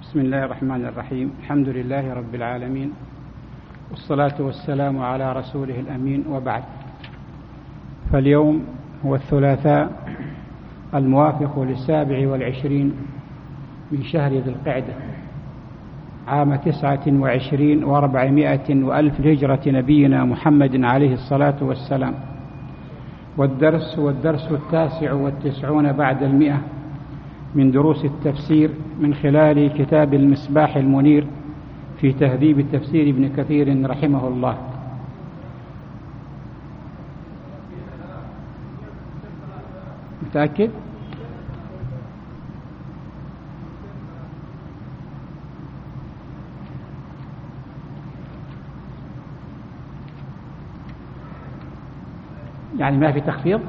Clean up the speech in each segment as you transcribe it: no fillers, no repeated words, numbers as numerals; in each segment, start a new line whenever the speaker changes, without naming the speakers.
بسم الله الرحمن الرحيم. الحمد لله رب العالمين، والصلاة والسلام على رسوله الأمين، وبعد. فاليوم هو الثلاثاء الموافق 27 من شهر ذي القعدة عام 29 و400 وألف لهجرة نبينا محمد عليه الصلاة والسلام، والدرس 19 بعد 100 من دروس التفسير من خلال كتاب المصباح المنير في تهذيب تفسير ابن كثير رحمه الله. متأكد؟ يعني ما في تخفيض؟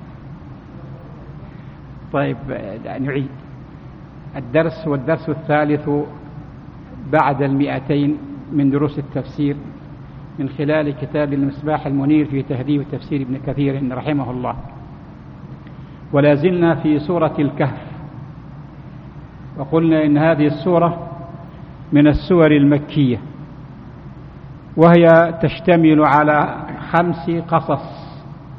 طيب نعيد الدرس. والدرس الثالث بعد 200 من دروس التفسير من خلال كتاب المصباح المنير في تهذيب تفسير ابن كثير رحمه الله. ولا زلنا في سورة الكهف، وقلنا إن هذه السورة من السور المكية، وهي تشتمل على 5 قصص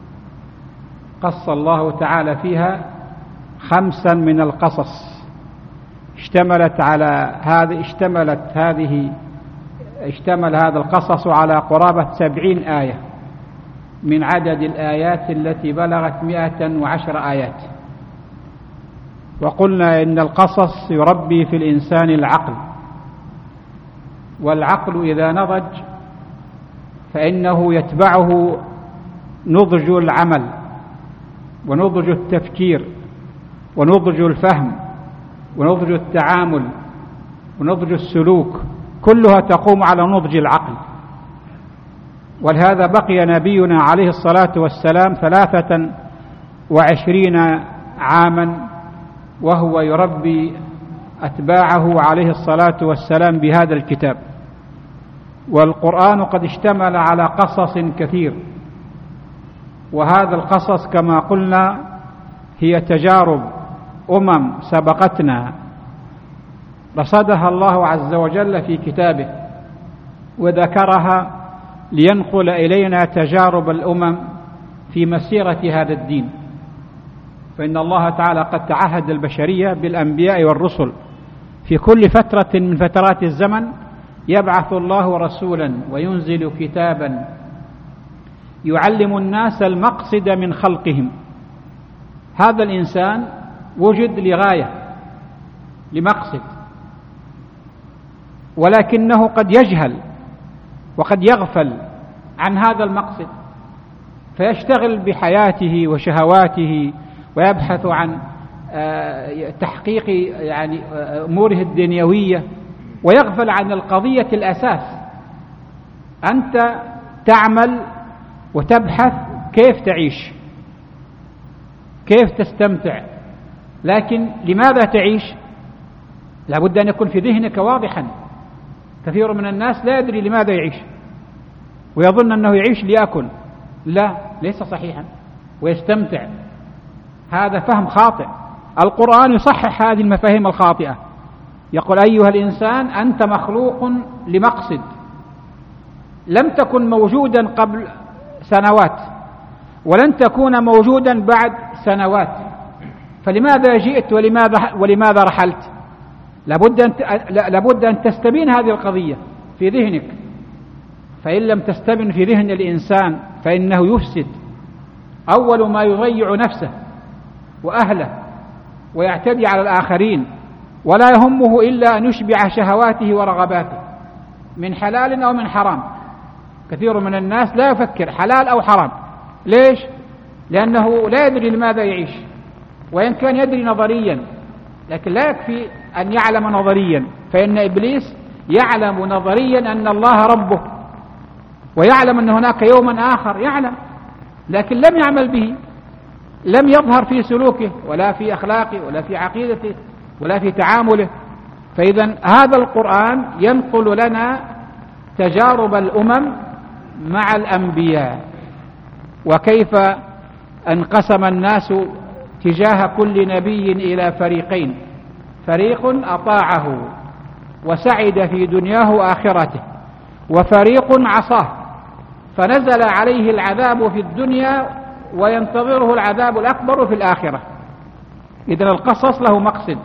قص الله تعالى فيها 5 من القصص. اشتمل هذا القصص على قرابة 70 آية من عدد الآيات التي بلغت 110 آيات. وقلنا إن القصص يربي في الإنسان العقل، والعقل إذا نضج فإنه يتبعه نضج العمل ونضج التفكير ونضج الفهم ونضج التعامل ونضج السلوك، كلها تقوم على نضج العقل. ولهذا بقي نبينا عليه الصلاة والسلام 23 عاما وهو يربي أتباعه عليه الصلاة والسلام بهذا الكتاب. والقرآن قد اشتمل على قصص كثير، وهذا القصص كما قلنا هي تجارب سبقتنا رصدها الله عز وجل في كتابه وذكرها لينقل إلينا تجارب الأمم في مسيرة هذا الدين. فإن الله تعالى قد تعهد البشرية بالأنبياء والرسل، في كل فترة من فترات الزمن يبعث الله رسولا وينزل كتابا يعلم الناس المقصد من خلقهم. هذا الإنسان وجد لغاية، لمقصد، ولكنه قد يجهل وقد يغفل عن هذا المقصد، فيشتغل بحياته وشهواته ويبحث عن تحقيق أموره الدنيوية، ويغفل عن القضية الأساس. أنت تعمل وتبحث كيف تعيش، كيف تستمتع، لكن لماذا تعيش؟ لابد أن يكون في ذهنك واضحا. كثير من الناس لا يدري لماذا يعيش، ويظن أنه يعيش ليأكل. لا، ليس صحيحا. ويستمتع، هذا فهم خاطئ. القرآن يصحح هذه المفاهيم الخاطئة، يقول أيها الإنسان أنت مخلوق لمقصد لم تكن موجودا قبل سنوات ولن تكون موجودا بعد سنوات، فلماذا جئت ولماذا رحلت؟ لابد أن تستبين هذه القضية في ذهنك. فإن لم تستبن في ذهن الإنسان فإنه يفسد. أول ما يضيع نفسه وأهله ويعتدي على الآخرين، ولا يهمه إلا أن يشبع شهواته ورغباته من حلال أو من حرام. كثير من الناس لا يفكر حلال أو حرام. ليش؟ لأنه لا يدري لماذا يعيش، وإن كان يدري نظريا، لكن لا يكفي أن يعلم نظريا، فإن إبليس يعلم نظريا أن الله ربه، ويعلم أن هناك يوما آخر، يعلم، لكن لم يعمل به، لم يظهر في سلوكه ولا في أخلاقه ولا في عقيدته ولا في تعامله. فإذا هذا القرآن ينقل لنا تجارب الأمم مع الأنبياء، وكيف انقسم الناس تجاه كل نبي إلى فريقين: فريق أطاعه وسعد في دنياه وآخرته، وفريق عصاه فنزل عليه العذاب في الدنيا وينتظره العذاب الأكبر في الآخرة. إذن القصص له مقصد،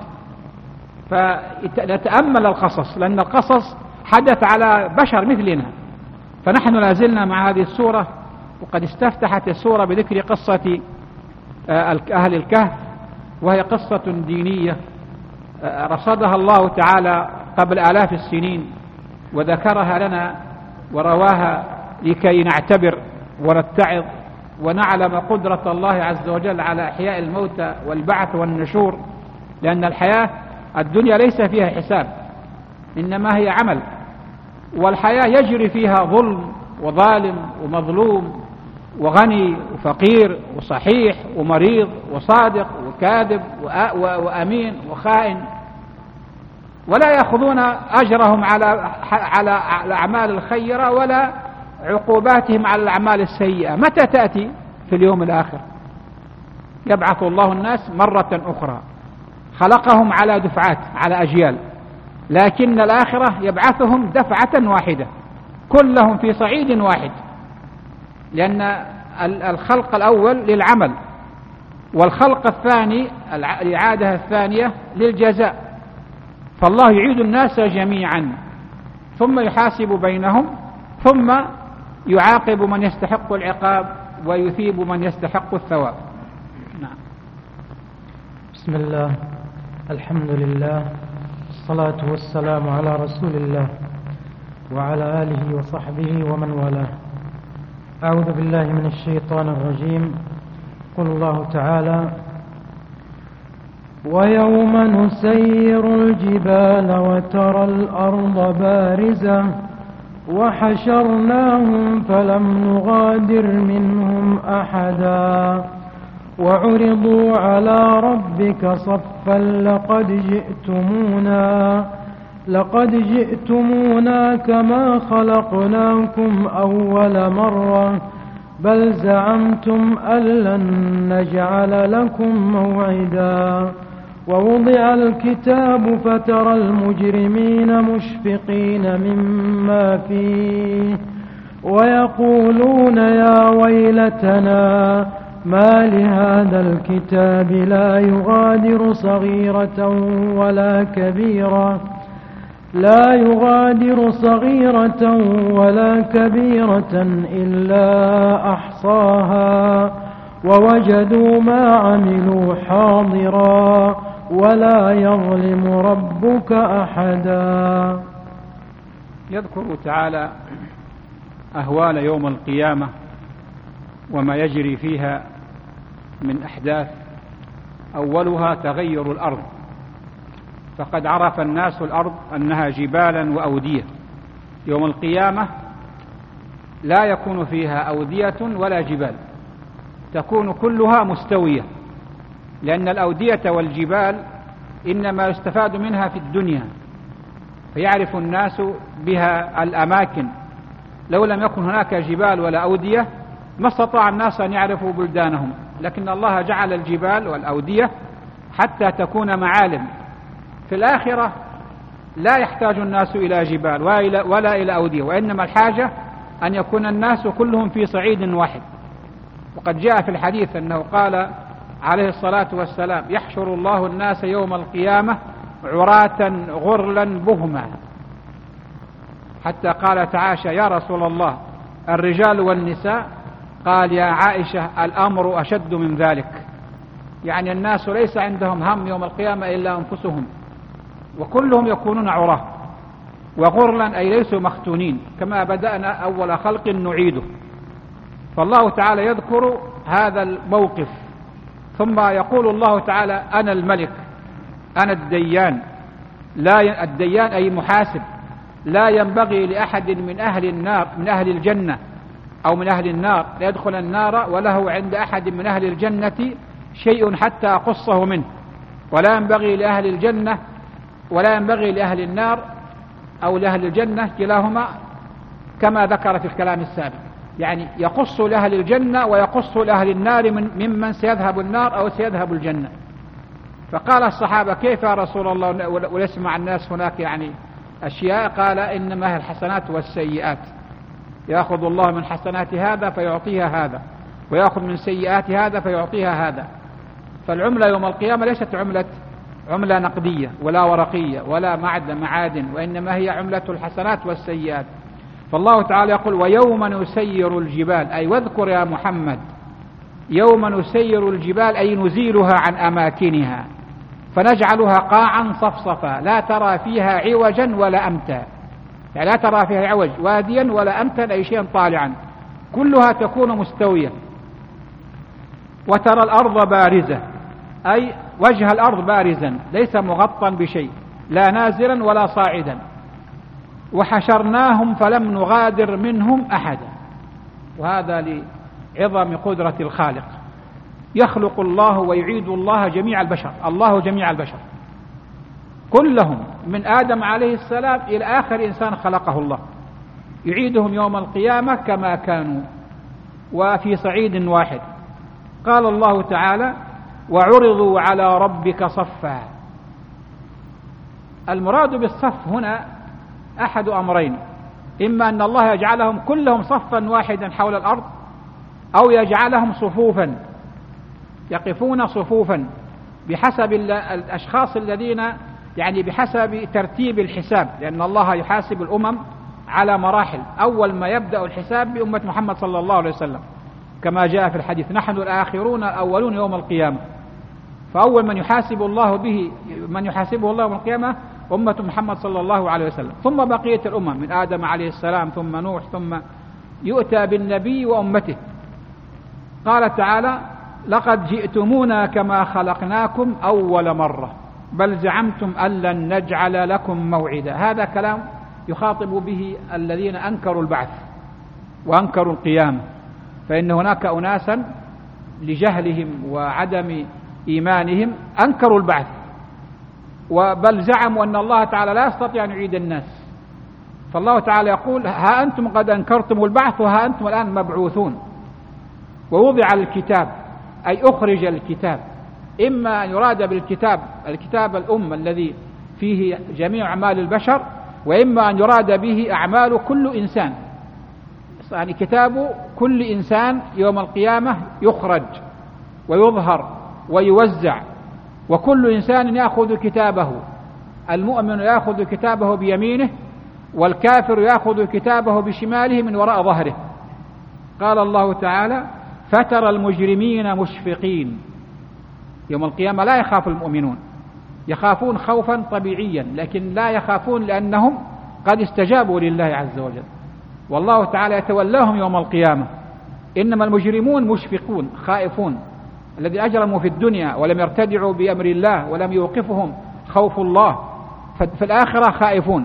فنتأمل القصص، لأن القصص حدث على بشر مثلنا. فنحن لازلنا مع هذه السورة، وقد استفتحت السورة بذكر قصة أهل الكهف، وهي قصة دينية رصدها الله تعالى قبل آلاف السنين وذكرها لنا ورواها لكي نعتبر ونتعظ ونعلم قدرة الله عز وجل على إحياء الموتى والبعث والنشور، لأن الحياة الدنيا ليس فيها حساب، إنما هي عمل، والحياة يجري فيها ظلم وظالم ومظلوم وغني وفقير وصحيح ومريض وصادق وكاذب وأمين وخائن، ولا يأخذون أجرهم على الأعمال الخيرة ولا عقوباتهم على الأعمال السيئة. متى تأتي؟ في اليوم الآخر يبعث الله الناس مرة أخرى، خلقهم على دفعات على أجيال، لكن الآخرة يبعثهم دفعة واحدة كلهم في صعيد واحد، لأن الخلق الأول للعمل، والخلق الثاني الإعادة الثانية للجزاء. فالله يعيد الناس جميعا ثم يحاسب بينهم، ثم يعاقب من يستحق العقاب ويثيب من يستحق الثواب. نعم.
بسم الله، الحمد لله، الصلاة والسلام على رسول الله وعلى آله وصحبه ومن والاه. أعوذ بالله من الشيطان الرجيم. قل الله تعالى: ويوم نسير الجبال وترى الأرض بارزة وحشرناهم فلم نغادر منهم أحدا وعرضوا على ربك صفا لقد جئتمونا كما خلقناكم أول مرة بل زعمتم أن لن نجعل لكم موعدا ووضع الكتاب فترى المجرمين مشفقين مما فيه ويقولون يا ويلتنا ما لهذا الكتاب لا يغادر صغيرة ولا كبيرة إلا أحصاها ووجدوا ما عملوا حاضرا ولا يظلم ربك أحدا.
يذكر تعالى أهوال يوم القيامة وما يجري فيها من أحداث. أولها تغير الأرض، فقد عرف الناس الأرض أنها جبالا وأودية. يوم القيامة لا يكون فيها أودية ولا جبال، تكون كلها مستوية، لأن الأودية والجبال إنما يستفاد منها في الدنيا، فيعرف الناس بها الأماكن. لو لم يكن هناك جبال ولا أودية ما استطاع الناس أن يعرفوا بلدانهم، لكن الله جعل الجبال والأودية حتى تكون معالم. في الآخرة لا يحتاج الناس إلى جبال ولا إلى أودية، وإنما الحاجة أن يكون الناس كلهم في صعيد واحد. وقد جاء في الحديث أنه قال عليه الصلاة والسلام: يحشر الله الناس يوم القيامة عراة غرلا بهما، حتى قالت عائشة: يا رسول الله الرجال والنساء؟ قال: يا عائشة الأمر أشد من ذلك. يعني الناس ليس عندهم هم يوم القيامة إلا أنفسهم، وكلهم يكونون عراة وغرلا، أي ليسوا مختونين، كما بدأنا أول خلق نعيده. فالله تعالى يذكر هذا الموقف، ثم يقول الله تعالى: أنا الملك، أنا الديان. لا الديان أي محاسب، لا ينبغي لأحد من أهل النار من أهل الجنة أو من أهل النار ليدخل النار وله عند أحد من أهل الجنة شيء حتى أقصه منه، ولا ينبغي لأهل الجنة ولا ينبغي لأهل النار أو لأهل الجنة كلاهما، كما ذكر في الكلام السابق. يعني يقص لأهل الجنة ويقص لأهل النار ممن سيذهب النار أو سيذهب الجنة. فقال الصحابة: كيف يا رسول الله وليسمع الناس هناك يعني أشياء قال إنما هي الحسنات والسيئات، يأخذ الله من حسنات هذا فيعطيها هذا، ويأخذ من سيئات هذا فيعطيها هذا. فالعملة يوم القيامة ليست عملة نقدية ولا ورقية ولا معادن، وإنما هي عملة الحسنات والسيئات. فالله تعالى يقول ويوم نسير الجبال، أي واذكر يا محمد يوم نسير الجبال، أي نزيلها عن أماكنها فنجعلها قاعا صفصفا لا ترى فيها عوجا ولا أمتا، يعني لا ترى فيها عوج واديا ولا أمتا أي شيء طالعا، كلها تكون مستوية. وترى الأرض بارزة، أي وجه الأرض بارزا ليس مغطى بشيء لا نازلا ولا صاعدا. وحشرناهم فلم نغادر منهم أحدا، وهذا لعظم قدرة الخالق. يخلق الله ويعيد الله جميع البشر، الله جميع البشر كلهم من آدم عليه السلام إلى آخر إنسان خلقه الله، يعيدهم يوم القيامة كما كانوا وفي صعيد واحد. قال الله تعالى وعرضوا على ربك صفا. المراد بالصف هنا أحد أمرين، إما أن الله يجعلهم كلهم صفا واحدا حول الأرض، أو يجعلهم صفوفا يقفون صفوفا بحسب الأشخاص الذين، يعني بحسب ترتيب الحساب، لأن الله يحاسب الأمم على مراحل. أول ما يبدأ الحساب بأمة محمد صلى الله عليه وسلم كما جاء في الحديث نحن الآخرون الأولون يوم القيامة. فأول من يحاسبه الله يوم القيامة أمة محمد صلى الله عليه وسلم، ثم بقية الأمم من آدم عليه السلام ثم نوح، ثم يؤتى بالنبي وأمته. قال تعالى لقد جئتمونا كما خلقناكم أول مرة بل زعمتم أن لن نجعل لكم موعدا. هذا كلام يخاطب به الذين أنكروا البعث وأنكروا القيامة، فإن هناك أناسا لجهلهم وعدم إيمانهم أنكروا البعث، بل زعموا أن الله تعالى لا يستطيع أن يعيد الناس. فالله تعالى يقول ها أنتم قد أنكرتم البعث وها أنتم الآن مبعوثون. ووضع الكتاب أي أخرج الكتاب، إما أن يراد بالكتاب الكتاب الأم الذي فيه جميع أعمال البشر، وإما أن يراد به أعمال كل إنسان، يعني كتاب كل إنسان يوم القيامة يخرج ويظهر ويوزع، وكل إنسان يأخذ كتابه. المؤمن يأخذ كتابه بيمينه، والكافر يأخذ كتابه بشماله من وراء ظهره. قال الله تعالى فترى المجرمين مشفقين. يوم القيامة لا يخاف المؤمنون، يخافون خوفا طبيعيا، لكن لا يخافون لأنهم قد استجابوا لله عز وجل، والله تعالى يتولاهم يوم القيامة. إنما المجرمون مشفقون خائفون، الذين أجرموا في الدنيا ولم يرتدعوا بأمر الله ولم يوقفهم خوف الله، في الآخرة خائفون.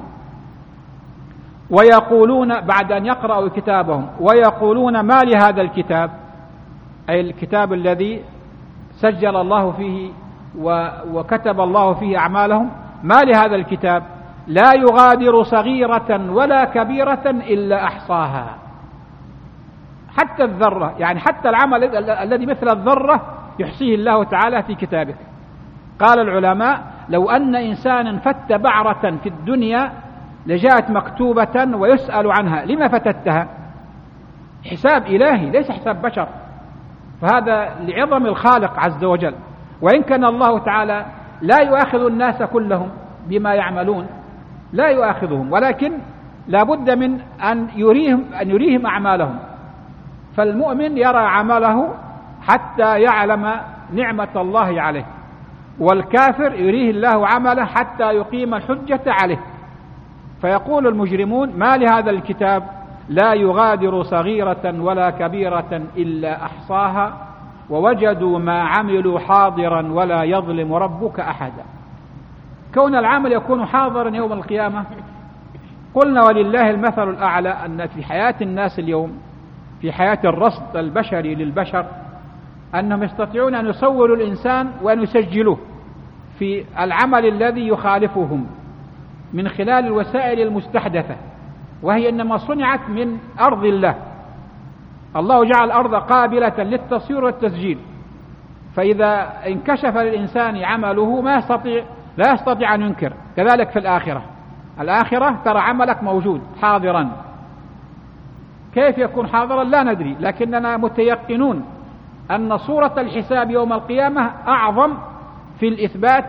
ويقولون بعد أن يقرأوا كتابهم ويقولون ما لهذا الكتاب، أي الكتاب الذي سجل الله فيه وكتب الله فيه أعمالهم، ما لهذا الكتاب لا يغادر صغيرة ولا كبيرة إلا أحصاها. حتى الذرة، يعني حتى العمل الذي مثل الذرة يحصيه الله تعالى في كتابه. قال العلماء لو أن إنسانا فت بعرة في الدنيا لجاءت مكتوبة ويسأل عنها لما فتتها، حساب إلهي ليس حساب بشر. فهذا لعظم الخالق عز وجل. وإن كان الله تعالى لا يؤاخذ الناس كلهم بما يعملون، لا يؤاخذهم، ولكن لا بد من أن يريهم أعمالهم. فالمؤمن يرى عمله حتى يعلم نعمة الله عليه، والكافر يريه الله عمله حتى يقيم الحجة عليه. فيقول المجرمون ما لهذا الكتاب لا يغادر صغيرة ولا كبيرة إلا أحصاها ووجدوا ما عملوا حاضرا ولا يظلم ربك أحدا. كون العمل يكون حاضرا يوم القيامة، قلنا ولله المثل الأعلى أن في حياة الناس اليوم، في حياة الرصد البشري للبشر، أنهم يستطيعون أن يصوروا الإنسان وأن يسجلوه في العمل الذي يخالفهم من خلال الوسائل المستحدثة، وهي إنما صنعت من أرض الله. الله جعل الأرض قابلة للتصوير والتسجيل، فإذا انكشف للإنسان عمله لا يستطيع أن ينكر. كذلك في الآخرة الآخرة ترى عملك موجود حاضرا. كيف يكون حاضرا لا ندري، لكننا متيقنون أن صورة الحساب يوم القيامة أعظم في الإثبات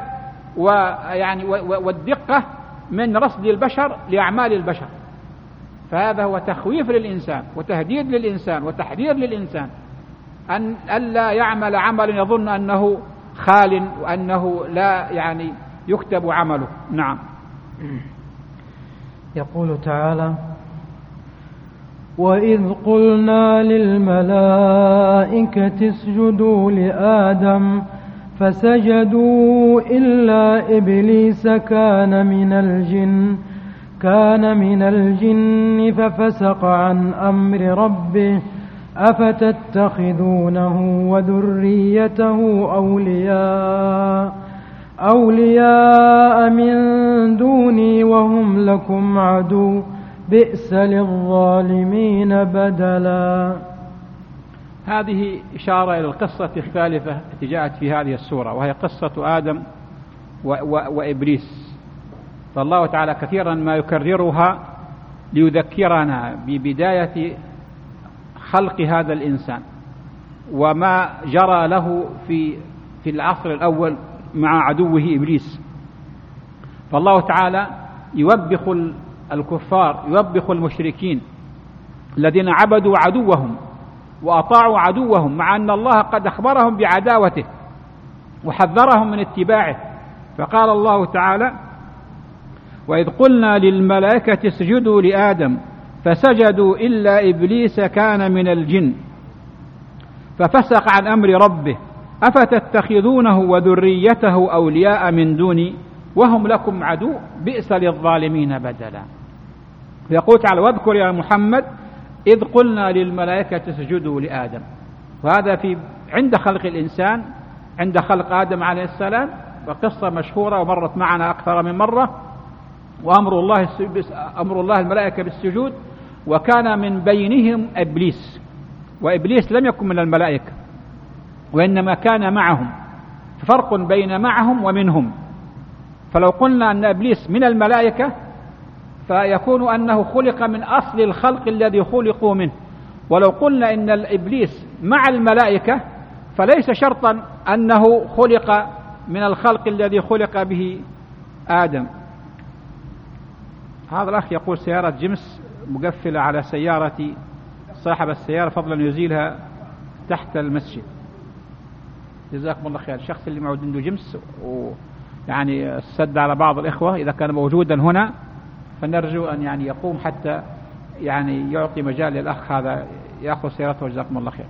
والدقة من رصد البشر لأعمال البشر. فهذا هو تخويف للإنسان وتهديد للإنسان وتحذير للإنسان أن ألا يعمل عملا يظن أنه خال وأنه لا يكتب عمله. نعم.
يقول تعالى: وإذ قلنا للملائكة اسجدوا لآدم فسجدوا إلا إبليس كان من الجن ففسق عن أمر ربه أفتتخذونه وذريته أولياء من دوني وهم لكم عدو بئس للظالمين بدلا.
هذه إشارة إلى القصة الثالثة التي جاءت في هذه السورة، وهي قصة آدم وإبليس. فالله تعالى كثيرا ما يكررها ليذكرنا ببداية خلق هذا الإنسان وما جرى له في العصر الأول مع عدوه إبليس. فالله تعالى يوبخ الكفار، يوبخ المشركين الذين عبدوا عدوهم وأطاعوا عدوهم، مع أن الله قد أخبرهم بعداوته وحذرهم من اتباعه. فقال الله تعالى: وإذ قلنا للملائكة اسجدوا لآدم فسجدوا إلا إبليس كان من الجن ففسق عن أمر ربه أفتتخذونه وذريته أولياء من دوني وهم لكم عدو بئس للظالمين بدلا. يقول تعالى: واذكر يا محمد إذ قلنا للملائكة اسجدوا لآدم. وهذا عند خلق الإنسان، عند خلق آدم عليه السلام، وقصة مشهورة ومرت معنا أكثر من مرة. وأمر الله الملائكة بالسجود، وكان من بينهم إبليس، وإبليس لم يكن من الملائكة وإنما كان معهم، فرق بين معهم ومنهم. فلو قلنا أن إبليس من الملائكة فيكون أنه خلق من أصل الخلق الذي خلقوا منه، ولو قلنا إن الإبليس مع الملائكة فليس شرطا أنه خلق من الخلق الذي خلق به آدم. هذا الأخ يقول: سيارة جمس مقفلة على سيارة صاحب السيارة، فضلا يزيلها تحت المسجد. جزاكم الله خير. الشخص اللي موجود عنده جمس السد على بعض الإخوة إذا كان موجودا هنا، فنرجو أن يقوم حتى يعطي مجال للأخ هذا يأخذ سيارته. جزاكم الله خير.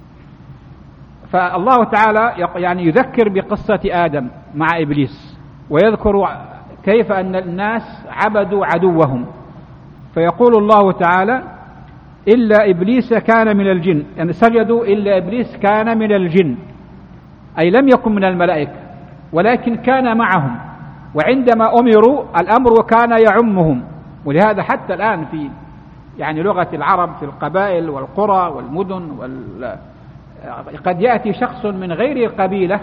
فالله تعالى يذكر بقصة آدم مع إبليس، ويذكر كيف أن الناس عبدوا عدوهم. فيقول الله تعالى: إلا إبليس كان من الجن، سجدوا إلا إبليس كان من الجن، أي لم يكن من الملائكة ولكن كان معهم، وعندما أمروا الأمر كان يعمهم. ولهذا حتى الآن في لغة العرب في القبائل والقرى والمدن قد يأتي شخص من غير القبيلة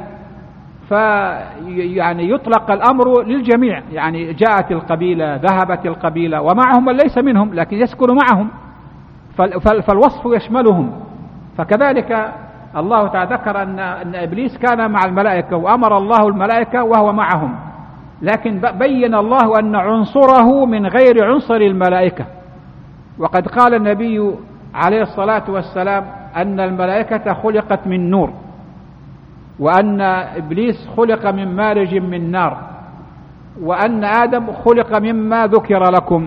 يطلق الأمر للجميع، جاءت القبيلة، ذهبت القبيلة، ومعهم من ليس منهم لكن يسكن معهم، فالوصف يشملهم. فكذلك الله تعالى ذكر أن إبليس كان مع الملائكة وأمر الله الملائكة وهو معهم، لكن بين الله أن عنصره من غير عنصر الملائكة. وقد قال النبي عليه الصلاة والسلام أن الملائكة خلقت من نور، وأن إبليس خلق من مارج من نار، وأن آدم خلق مما ذكر لكم.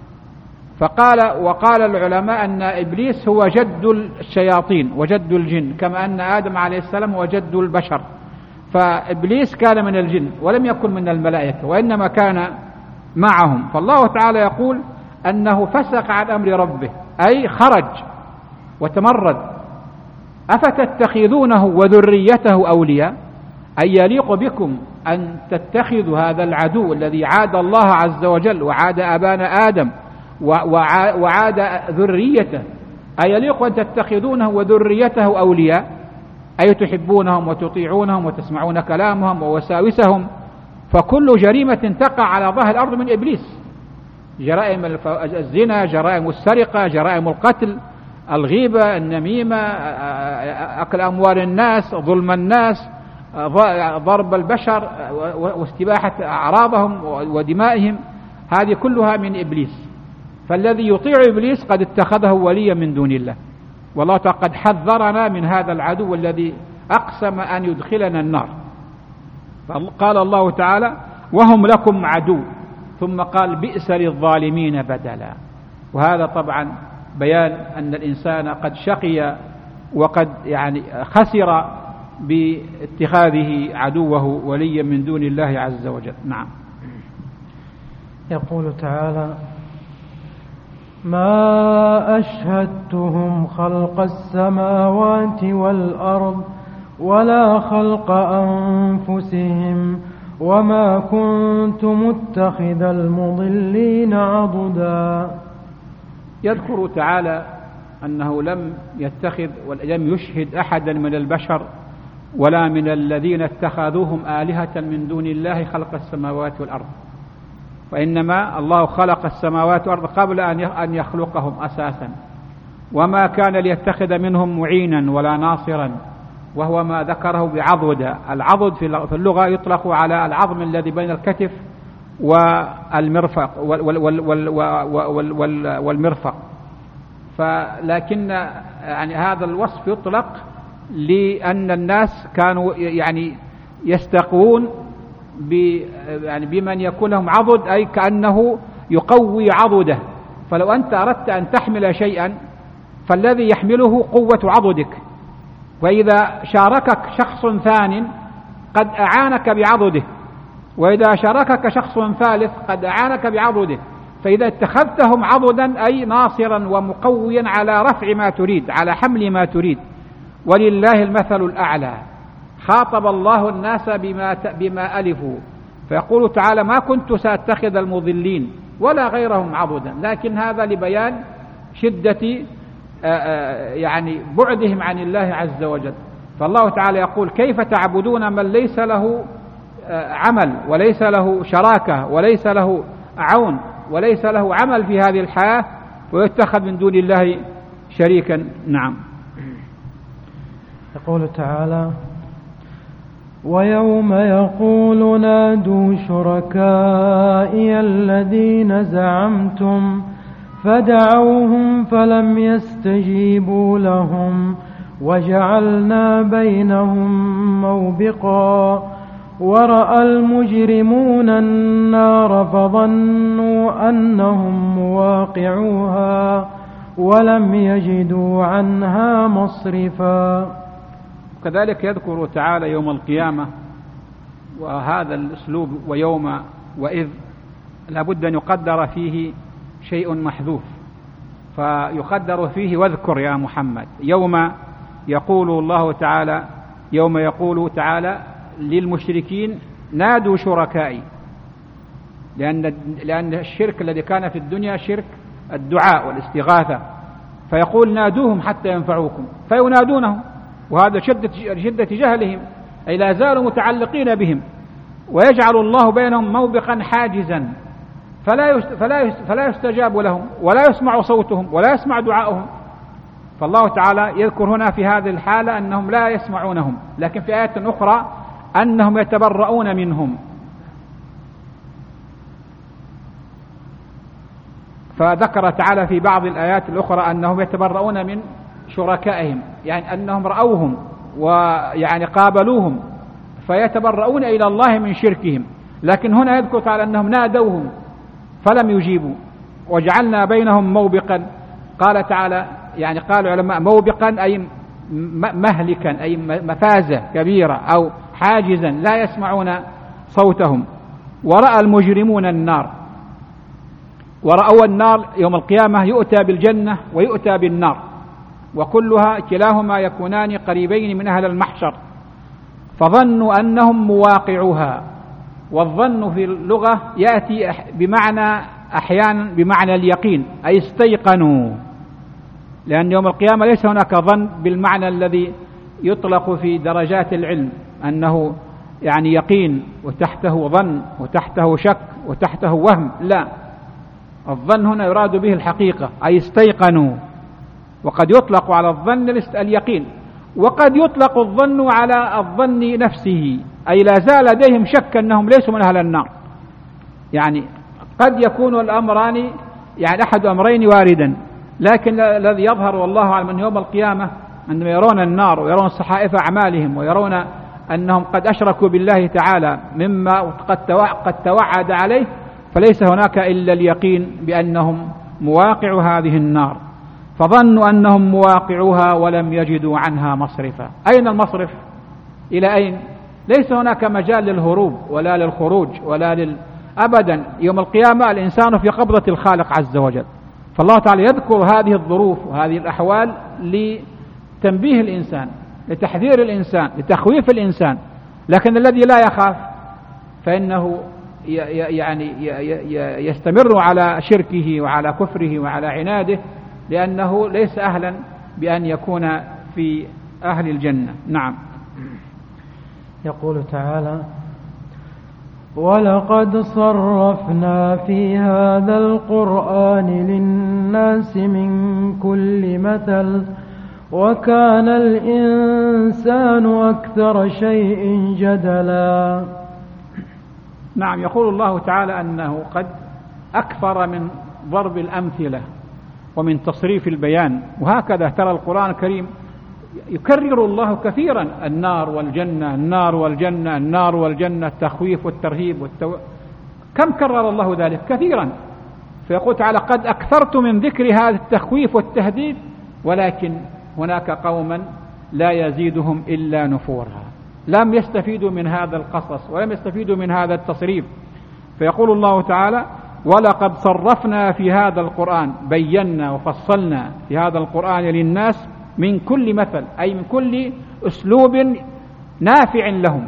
وقال العلماء أن إبليس هو جد الشياطين وجد الجن، كما أن آدم عليه السلام هو جد البشر. فإبليس كان من الجن ولم يكن من الملائكة وإنما كان معهم. فالله تعالى يقول أنه فسق عن أمر ربه، أي خرج وتمرد. أفتتخذونه وذريته أولياء، أي يليق بكم أن تتخذوا هذا العدو الذي عاد الله عز وجل وعاد أبانا آدم وعاد ذريته، أي يليق أن تتخذونه وذريته أولياء، أي تحبونهم وتطيعونهم وتسمعون كلامهم ووساوسهم. فكل جريمة تقع على ظهر الأرض من إبليس، جرائم الزنا، جرائم السرقة، جرائم القتل، الغيبة، النميمة، أكل أموال الناس، ظلم الناس، ضرب البشر واستباحة أعراضهم ودمائهم، هذه كلها من إبليس. فالذي يطيع إبليس قد اتخذه وليا من دون الله، والله تعالى قد حذرنا من هذا العدو الذي أقسم أن يدخلنا النار. قال الله تعالى وهم لكم عدو، ثم قال بئس للظالمين بدلا. وهذا طبعا بيان أن الإنسان قد شقي وقد خسر باتخاذه عدوه وليا من دون الله عز وجل. نعم.
يقول تعالى ما أشهدتهم خلق السماوات والأرض ولا خلق أنفسهم وما كنت متخذ المضلين عضدا.
يذكر تعالى أنه لم يتخذ ولم يشهد أحدا من البشر ولا من الذين اتخذوهم آلهة من دون الله خلق السماوات والأرض، وإنما الله خلق السماوات والأرض قبل أن يخلقهم أساسا، وما كان ليتخذ منهم معينا ولا ناصرا، وهو ما ذكره بعضد. العضد في اللغة يطلق على العظم الذي بين الكتف والمرفق والمرفق، لكن هذا الوصف يطلق لأن الناس كانوا يستقون بمن يكون لهم عضد، أي كأنه يقوي عضده. فلو أنت أردت أن تحمل شيئا فالذي يحمله قوة عضدك، وإذا شاركك شخص ثان قد أعانك بعضده، وإذا شاركك شخص ثالث قد أعانك بعضده. فإذا اتخذتهم عضدا أي ناصرا ومقويا على رفع ما تريد، على حمل ما تريد. ولله المثل الأعلى. خاطب الله الناس بما ألفوا، فيقول تعالى ما كنت سأتخذ المضلين ولا غيرهم عضدا، لكن هذا لبيان شدة بعدهم عن الله عز وجل. فالله تعالى يقول كيف تعبدون من ليس له عمل وليس له شراكة وليس له عون وليس له عمل في هذه الحياة ويتخذ من دون الله شريكا. نعم.
يقول تعالى ويوم يقول نادوا شركائي الذين زعمتم فدعوهم فلم يستجيبوا لهم وجعلنا بينهم موبقا ورأى المجرمون النار فظنوا أنهم مواقعوها ولم يجدوا عنها مصرفا.
كذلك يذكر تعالى يوم القيامة، وهذا الأسلوب ويوم وإذ لابد أن يقدر فيه شيء محذوف، فيقدر فيه واذكر يا محمد. يوم يقول الله تعالى، يوم يقول تعالى للمشركين نادوا شركائي، لأن الشرك الذي كان في الدنيا شرك الدعاء والاستغاثة، فيقول نادوهم حتى ينفعوكم، فينادونهم، وهذا شدة جهلهم، أي لا زالوا متعلقين بهم، ويجعل الله بينهم موبقا حاجزا فلا يستجاب لهم ولا يسمع صوتهم ولا يسمع دعاؤهم. فالله تعالى يذكر هنا في هذه الحالة أنهم لا يسمعونهم، لكن في آية أخرى أنهم يتبرؤون منهم. فذكر تعالى في بعض الآيات الأخرى أنهم يتبرؤون من شركائهم، يعني أنهم رأوهم قابلوهم فيتبرؤون إلى الله من شركهم. لكن هنا يذكر تعالى أنهم نادوهم فلم يجيبوا وجعلنا بينهم موبقا. قال تعالى قال العلماء موبقا أي مهلكا، أي مفازة كبيرة أو حاجزا لا يسمعون صوتهم. ورأى المجرمون النار، ورأوا النار يوم القيامة يؤتى بالجنة ويؤتى بالنار، وكلها كلاهما يكونان قريبين من أهل المحشر، فظنوا أنهم مواقعوها. والظن في اللغة يأتي بمعنى أحيانا بمعنى اليقين، أي استيقنوا، لأن يوم القيامة ليس هناك ظن بالمعنى الذي يطلق في درجات العلم أنه يقين وتحته ظن وتحته شك وتحته وهم، لا، الظن هنا يراد به الحقيقة، أي استيقنوا. وقد يطلق على الظن اليقين، وقد يطلق الظن على الظن نفسه، أي لا زال لديهم شك أنهم ليسوا من أهل النار. يعني قد يكون الأمران، يعني أحد أمرين واردا، لكن الذي يظهر والله أعلم أن يوم القيامة عندما يرون النار ويرون صحائف أعمالهم ويرون أنهم قد أشركوا بالله تعالى مما قد توعد عليه، فليس هناك إلا اليقين بأنهم مواقع هذه النار، فظنوا أنهم مواقعوها ولم يجدوا عنها مصرفا. أين المصرف؟ إلى أين؟ ليس هناك مجال للهروب ولا للخروج ولا أبدا. يوم القيامة الإنسان في قبضة الخالق عز وجل. فالله تعالى يذكر هذه الظروف وهذه الأحوال لتنبيه الإنسان، لتحذير الإنسان، لتخويف الإنسان. لكن الذي لا يخاف فإنه يعني يستمر على شركه وعلى كفره وعلى عناده، لأنه ليس أهلا بأن يكون في أهل الجنة. نعم.
يقول تعالى: ولقد صرفنا في هذا القرآن للناس من كل مثل وكان الإنسان أكثر شيء جدلا.
نعم. يقول الله تعالى أنه قد أكثر من ضرب الأمثلة ومن تصريف البيان، وهكذا ترى القرآن الكريم يكرر الله كثيرا النار والجنة، النار والجنة، النار والجنة، التخويف والترهيب كم كرر الله ذلك كثيرا. فيقول تعالى: قد أكثرت من ذكر هذا التخويف والتهديد، ولكن هناك قوما لا يزيدهم إلا نفورا، لم يستفيدوا من هذا القصص ولم يستفيدوا من هذا التصريف. فيقول الله تعالى: ولقد صرفنا في هذا القرآن، بينا وفصلنا في هذا القرآن للناس من كل مثل، أي من كل أسلوب نافع لهم،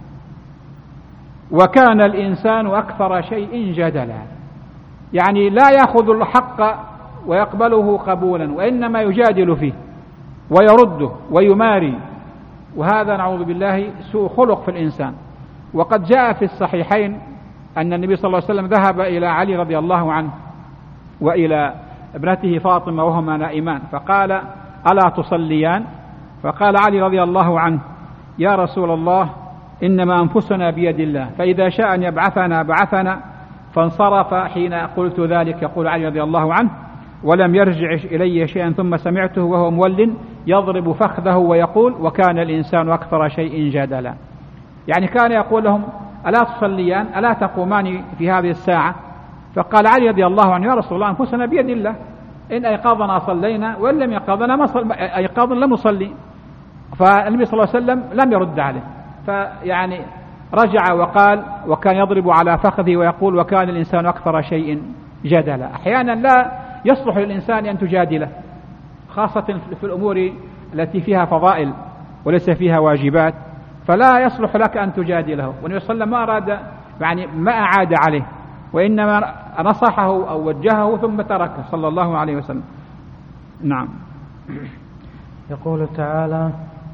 وكان الإنسان أكثر شيء جدلا. يعني لا يأخذ الحق ويقبله قبولا، وإنما يجادل فيه ويرده ويماري، وهذا نعوذ بالله سوء خلق في الإنسان. وقد جاء في الصحيحين أن النبي صلى الله عليه وسلم ذهب إلى علي رضي الله عنه وإلى ابنته فاطمة وهما نائمان، فقال: ألا تصليان؟ فقال علي رضي الله عنه: يا رسول الله، إنما أنفسنا بيد الله، فإذا شاء أن يبعثنا بعثنا. فانصرف حين قلت ذلك، يقول علي رضي الله عنه، ولم يرجع إلي شيئا، ثم سمعته وهو مول يضرب فخذه ويقول: وكان الإنسان أكثر شيء جدلا. يعني كان يقول لهم: ألا تصليان؟ ألا تقومان في هذه الساعة؟ فقال علي رضي الله عنه: يا رسول الله، أنفسنا بيد الله، إن أيقظنا صلينا وإن لم أيقظنا لم نصلي. فالنبي صلى الله عليه وسلم لم يرد عليه، فيعني رجع وقال، وكان يضرب على فخذه ويقول: وكان الإنسان أكثر شيء جدلا. أحيانا لا يصلح للإنسان أن تجادله، خاصة في الأمور التي فيها فضائل وليس فيها واجبات، فلا يصلح لك أن تجادله. والنبي صلى الله عليه وسلم ما أراد، يعني ما أعاد عليه، وإنما نصحه أو وجهه ثم تركه صلى الله عليه وسلم. نعم.
يقول تعالى: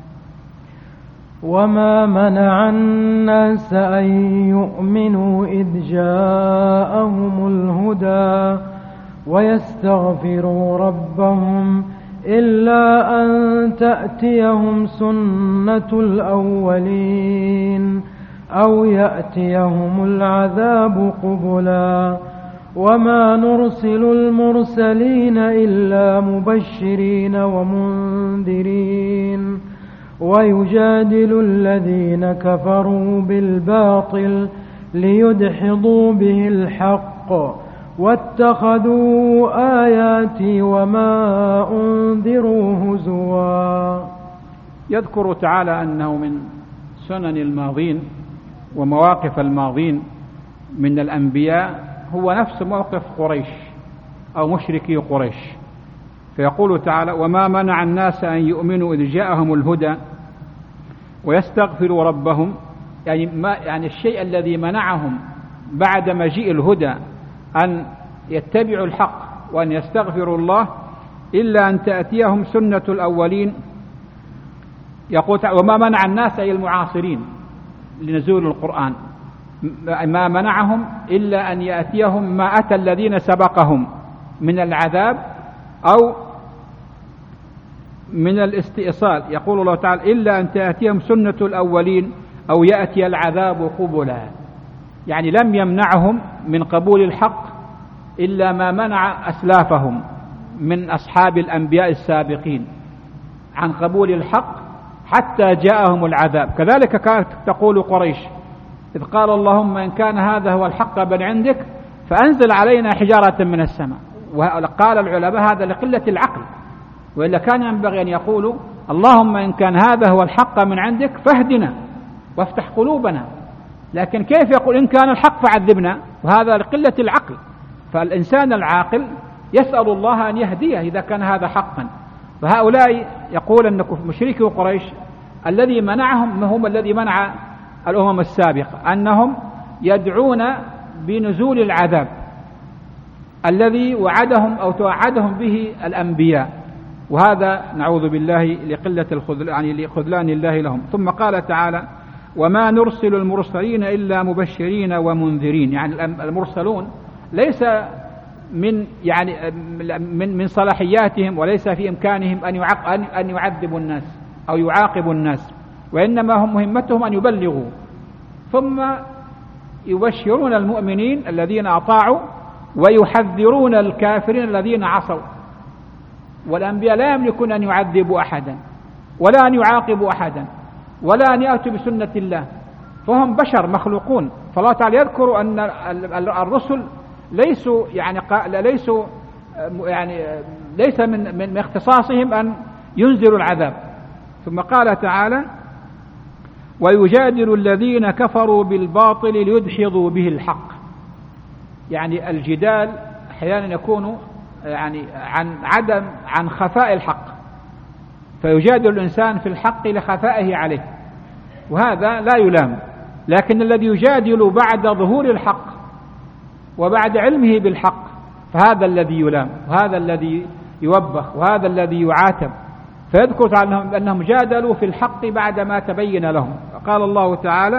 وما منع الناس أن يؤمنوا إذ جاءهم الهدى ويستغفروا ربهم إلا أن تأتيهم سنة الأولين أو يأتيهم العذاب قبلا وما نرسل المرسلين إلا مبشرين ومنذرين ويجادل الذين كفروا بالباطل ليدحضوا به الحق واتخذوا آياتي وما أنذروا هزوا.
يذكر تعالى أنه من سنن الماضين ومواقف الماضين من الأنبياء هو نفس موقف قريش أو مشركي قريش. فيقول تعالى: وما منع الناس أن يؤمنوا إذ جاءهم الهدى ويستغفروا ربهم، يعني الشيء الذي منعهم بعد مجيء الهدى أن يتبعوا الحق وأن يستغفروا الله إلا أن تأتيهم سنة الأولين. يقول: وما منع الناس أي المعاصرين لنزول القرآن، ما منعهم إلا أن يأتيهم ما أتى الذين سبقهم من العذاب أو من الاستئصال. يقول الله تعالى إلا أن تأتيهم سنة الأولين أو يأتي العذاب قبلا، يعني لم يمنعهم من قبول الحق إلا ما منع أسلافهم من أصحاب الأنبياء السابقين عن قبول الحق حتى جاءهم العذاب. كذلك كانت تقول قريش إذ قال اللهم إن كان هذا هو الحق من عندك فأنزل علينا حجارة من السماء. وقال العلماء هذا لقلة العقل، وإلا كان ينبغي أن يقولوا اللهم إن كان هذا هو الحق من عندك فاهدنا وافتح قلوبنا، لكن كيف يقول إن كان الحق فعذبنا؟ وهذا لقلة العقل. فالإنسان العاقل يسأل الله أن يهديه إذا كان هذا حقا. فهؤلاء يقول أن مشركي قريش الذي منعهم هم الذي منع الأمم السابقة، أنهم يدعون بنزول العذاب الذي وعدهم أو توعدهم به الأنبياء، وهذا نعوذ بالله لقلة لخذلان الله لهم. ثم قال تعالى وما نرسل المرسلين إلا مبشرين ومنذرين، يعني المرسلون ليس من صلاحياتهم وليس في إمكانهم أن يعذبوا الناس أو يعاقبوا الناس، وإنما هم مهمتهم أن يبلغوا ثم يبشرون المؤمنين الذين أطاعوا ويحذرون الكافرين الذين عصوا. والأنبياء لا يملكون أن يعذبوا أحدا ولا أن يعاقبوا أحدا ولا أن يأتوا بسنة الله، فهم بشر مخلوقون. فالله تعالى يذكر أن الرسل ليس من اختصاصهم أن ينزلوا العذاب. ثم قال تعالى ويجادل الذين كفروا بالباطل ليدحضوا به الحق، يعني الجدال أحيانا يكون عن خفاء الحق، فيجادل الإنسان في الحق لخفائه عليه، وهذا لا يلام. لكن الذي يجادل بعد ظهور الحق وبعد علمه بالحق فهذا الذي يلام، وهذا الذي يوبخ، وهذا الذي يعاتب. فيذكر تعالى أنهم جادلوا في الحق بعدما تبين لهم. قال الله تعالى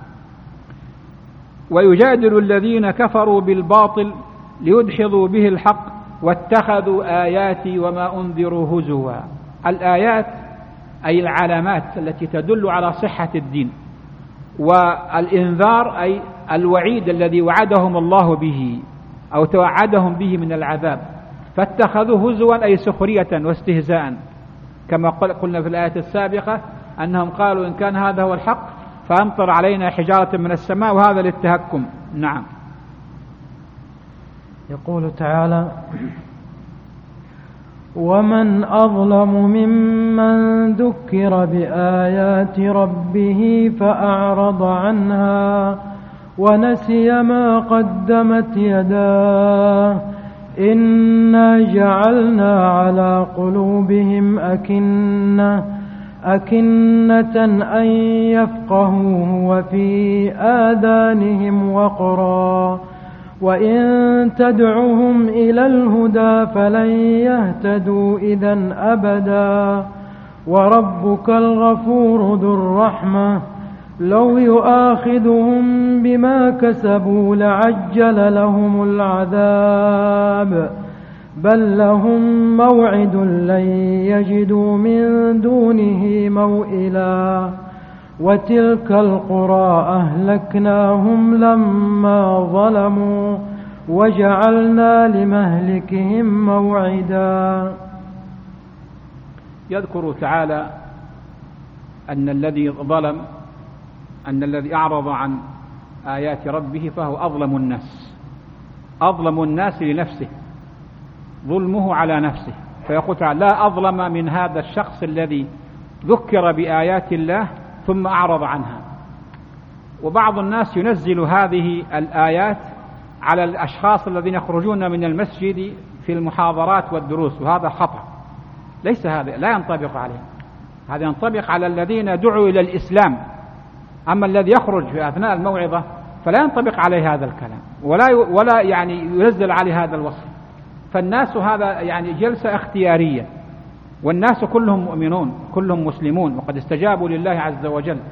ويجادل الذين كفروا بالباطل ليدحضوا به الحق واتخذوا آياتي وما أنذروا هزوا. الآيات أي العلامات التي تدل على صحة الدين، والإنذار أي الوعيد الذي وعدهم الله به أو توعدهم به من العذاب. فاتخذوا هزوا أي سخرية واستهزاء، كما قلنا في الآية السابقة أنهم قالوا إن كان هذا هو الحق فأمطر علينا حجارة من السماء، وهذا للتهكم. نعم.
يقول تعالى ومن أظلم ممن ذكر بآيات ربه فأعرض عنها ونسي ما قدمت يداه إنا جعلنا على قلوبهم أكنة أن يفقهوه وفي آذانهم وقرا وإن تدعهم إلى الهدى فلن يهتدوا إذن أبدا وربك الغفور ذو الرحمة لو يؤاخذهم بما كسبوا لعجل لهم العذاب بل لهم موعد لن يجدوا من دونه موئلا وتلك القرى أهلكناهم لما ظلموا وجعلنا لمهلكهم موعدا.
يذكر تعالى أن الذي ظلم أن الذي أعرض عن آيات ربه فهو أظلم الناس لنفسه، ظلمه على نفسه. فيقول تعالى لا أظلم من هذا الشخص الذي ذكر بآيات الله ثم أعرض عنها. وبعض الناس ينزل هذه الآيات على الأشخاص الذين يخرجون من المسجد في المحاضرات والدروس، وهذا خطأ. ليس هذا، لا ينطبق عليهم، هذا ينطبق على الذين دعوا إلى الإسلام. أما الذي يخرج في أثناء الموعظة فلا ينطبق عليه هذا الكلام ولا ينزل عليه هذا الوصف. فالناس هذا جلسة اختيارية، والناس كلهم مؤمنون كلهم مسلمون وقد استجابوا لله عز وجل،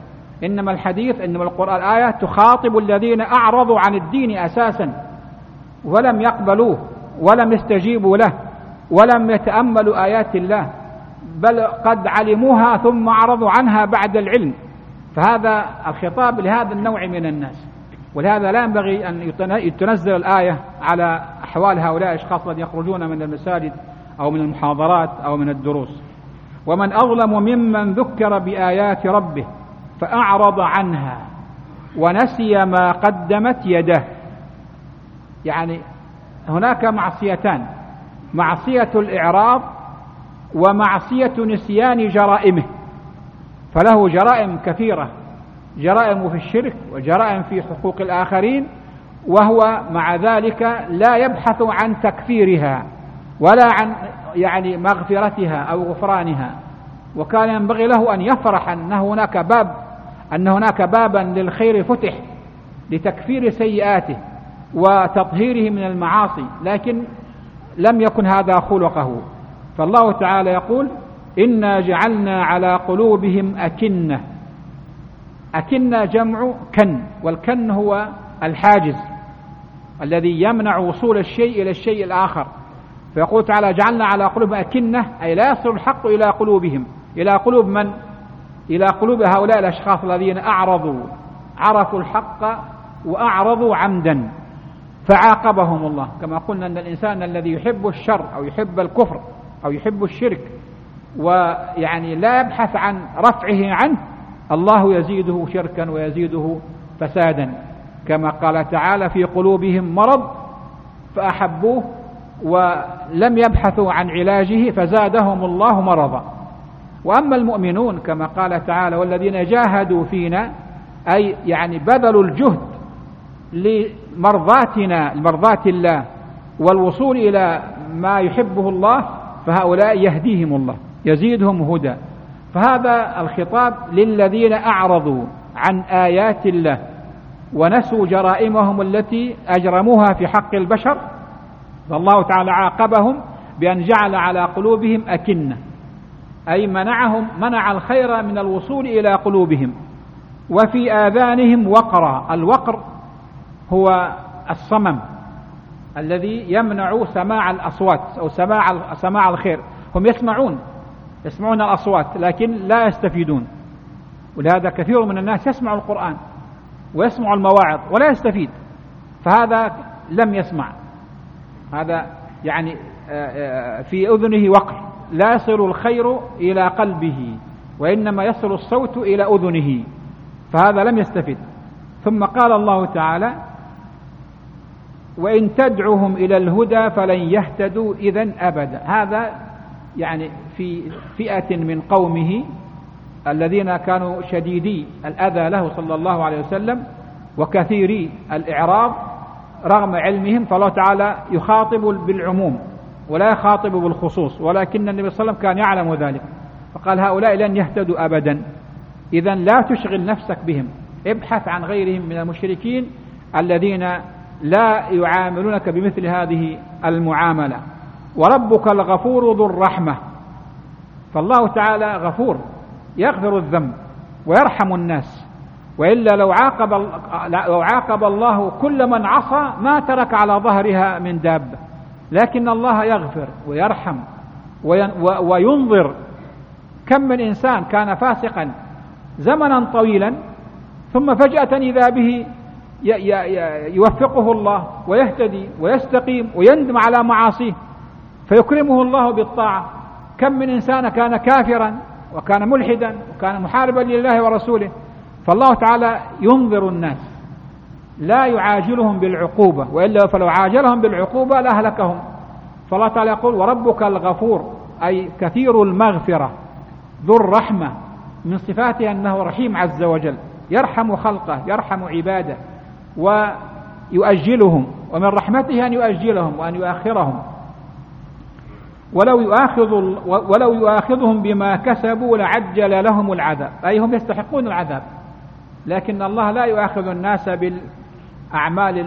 إنما القرآن الآية تخاطب الذين أعرضوا عن الدين أساسا ولم يقبلوه ولم يستجيبوا له ولم يتأملوا آيات الله، بل قد علموها ثم أعرضوا عنها بعد العلم. فهذا الخطاب لهذا النوع من الناس، ولهذا لا ينبغي أن تنزل الآية على أحوال هؤلاء الأشخاص الذين يخرجون من المساجد أو من المحاضرات أو من الدروس. ومن أظلم ممن ذكر بآيات ربه فأعرض عنها ونسي ما قدمت يده. يعني هناك معصيتان: معصية الإعراض ومعصية نسيان جرائمه. فله جرائم كثيرة، جرائم في الشرك وجرائم في حقوق الآخرين، وهو مع ذلك لا يبحث عن تكفيرها ولا عن مغفرتها أو غفرانها. وكان ينبغي له أن يفرح أن هناك بابا للخير فتح لتكفير سيئاته وتطهيره من المعاصي، لكن لم يكن هذا خلقه. فالله تعالى يقول: إنا جعلنا على قلوبهم أكنة. أكنة جمع كن، والكن هو الحاجز الذي يمنع وصول الشيء إلى الشيء الآخر. فيقول تعالى: جعلنا على قلوبهم أكنة، أي لا يصل الحق إلى قلوبهم. إلى قلوب من؟ إلى قلوب هؤلاء الأشخاص الذين عرفوا الحق وأعرضوا عمدا، فعاقبهم الله. كما قلنا أن الإنسان الذي يحب الشر أو يحب الكفر أو يحب الشرك لا يبحث عن رفعه عنه، الله يزيده شركا ويزيده فسادا، كما قال تعالى: في قلوبهم مرض فأحبوه ولم يبحثوا عن علاجه فزادهم الله مرضا. وأما المؤمنون كما قال تعالى: والذين جاهدوا فينا، أي بذلوا الجهد لمرضاة الله والوصول إلى ما يحبه الله، فهؤلاء يهديهم الله، يزيدهم هدى. فهذا الخطاب للذين أعرضوا عن آيات الله ونسوا جرائمهم التي أجرموها في حق البشر، فالله تعالى عاقبهم بأن جعل على قلوبهم أكنة، أي منع الخير من الوصول إلى قلوبهم. وفي آذانهم وقرا. الوقر هو الصمم الذي يمنع سماع الأصوات أو سماع الخير. هم يسمعون الأصوات لكن لا يستفيدون، ولهذا كثير من الناس يسمع القرآن ويسمع المواعظ ولا يستفيد، فهذا لم يسمع. هذا في أذنه وقر، لا يصل الخير إلى قلبه وإنما يصل الصوت إلى أذنه، فهذا لم يستفد. ثم قال الله تعالى: وإن تدعوهم إلى الهدى فلن يهتدوا إذن أبدا. هذا في فئة من قومه الذين كانوا شديدي الأذى له صلى الله عليه وسلم وكثيري الإعراض رغم علمهم، فالله تعالى يخاطب بالعموم ولا يخاطب بالخصوص، ولكن النبي صلى الله عليه وسلم كان يعلم ذلك، فقال: هؤلاء لن يهتدوا أبدا. إذن لا تشغل نفسك بهم، ابحث عن غيرهم من المشركين الذين لا يعاملونك بمثل هذه المعاملة. وربك الغفور ذو الرحمة. فالله تعالى غفور يغفر الذنب ويرحم الناس، وإلا لو عاقب الله كل من عصى ما ترك على ظهرها من دابة، لكن الله يغفر ويرحم وينظر. كم من إنسان كان فاسقا زمنا طويلا ثم فجأة إذا به يوفقه الله ويهتدي ويستقيم ويندم على معاصيه فيكرمه الله بالطاعة. كم من إنسان كان كافرا وكان ملحدا وكان محاربا لله ورسوله، فالله تعالى ينظر الناس لا يعاجلهم بالعقوبة، وإلا فلو عاجلهم بالعقوبة لأهلكهم. فالله تعالى يقول: وربك الغفور، أي كثير المغفرة، ذو الرحمة، من صفاته أنه رحيم عز وجل، يرحم خلقه يرحم عباده ويؤجلهم، ومن رحمته أن يؤجلهم وأن يؤخرهم. ولو يؤاخذهم بما كسبوا لعجل لهم العذاب، أي هم يستحقون العذاب، لكن الله لا يؤاخذ الناس بالأعمال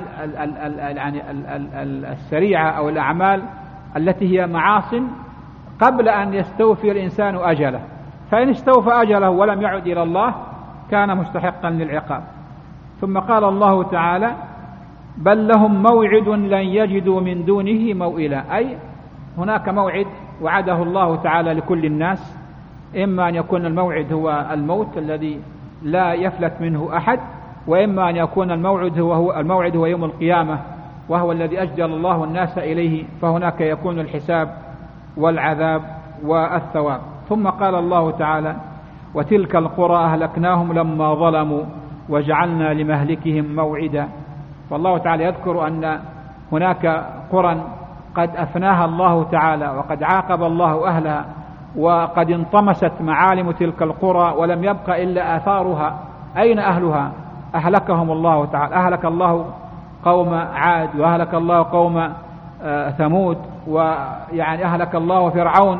السريعة أو الأعمال التي هي معاصٍ قبل أن يستوفي الإنسان أجله. فإن استوفى أجله ولم يعد إلى الله كان مستحقا للعقاب. ثم قال الله تعالى: بل لهم موعد لن يجدوا من دونه موئلا، أي هناك موعد وعده الله تعالى لكل الناس، إما أن يكون الموعد هو الموت الذي لا يفلت منه أحد، وإما أن يكون الموعد هو يوم القيامة، وهو الذي أجل الله الناس إليه، فهناك يكون الحساب والعذاب والثواب. ثم قال الله تعالى: وتلك القرى أهلكناهم لما ظلموا وجعلنا لمهلكهم موعدا. فالله تعالى يذكر أن هناك قرى قد أفناها الله تعالى، وقد عاقب الله أهلها، وقد انطمست معالم تلك القرى ولم يبق إلا آثارها. أين أهلها؟ أهلكهم الله تعالى. أهلك الله قوم عاد، وأهلك الله قوم ثمود، ويعني أهلك الله فرعون،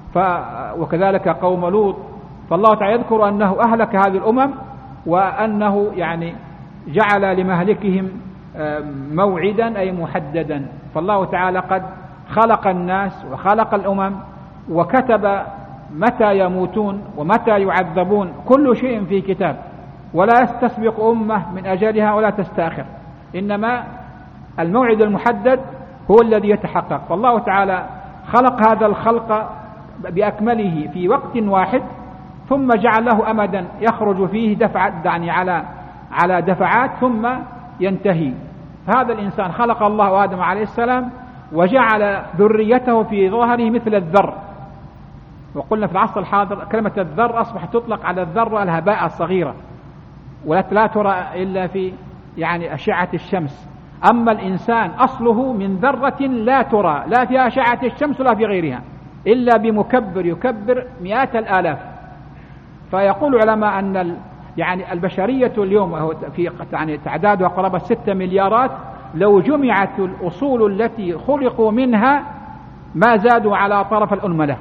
وكذلك قوم لوط. فالله تعالى يذكر أنه أهلك هذه الأمم، وأنه يعني جعل لمهلكهم موعدا أي محددا. فالله تعالى قد خلق الناس وخلق الأمم، وكتب متى يموتون ومتى يعذبون، كل شيء في كتاب، ولا يستسبق أمة من أجلها ولا تستأخر، إنما الموعد المحدد هو الذي يتحقق. فالله تعالى خلق هذا الخلق بأكمله في وقت واحد، ثم جعل له أمدا يخرج فيه دفعة، يعني على دفعات، ثم ينتهي. فهذا الإنسان خلق الله آدم عليه السلام وجعل ذريته في ظهره مثل الذر. وقلنا في العصر الحاضر كلمة الذر أصبحت تطلق على الذرة الهباء الصغيرة، ولا ترى إلا في يعني أشعة الشمس. أما الإنسان أصله من ذرة لا ترى لا في أشعة الشمس ولا في غيرها، إلا بمكبر يكبر مئات الآلاف. فيقول العلماء أن يعني البشرية اليوم في يعني تعدادها قرابة 6 مليارات، لو جمعت الأصول التي خلقوا منها ما زادوا على طرف الأنملة،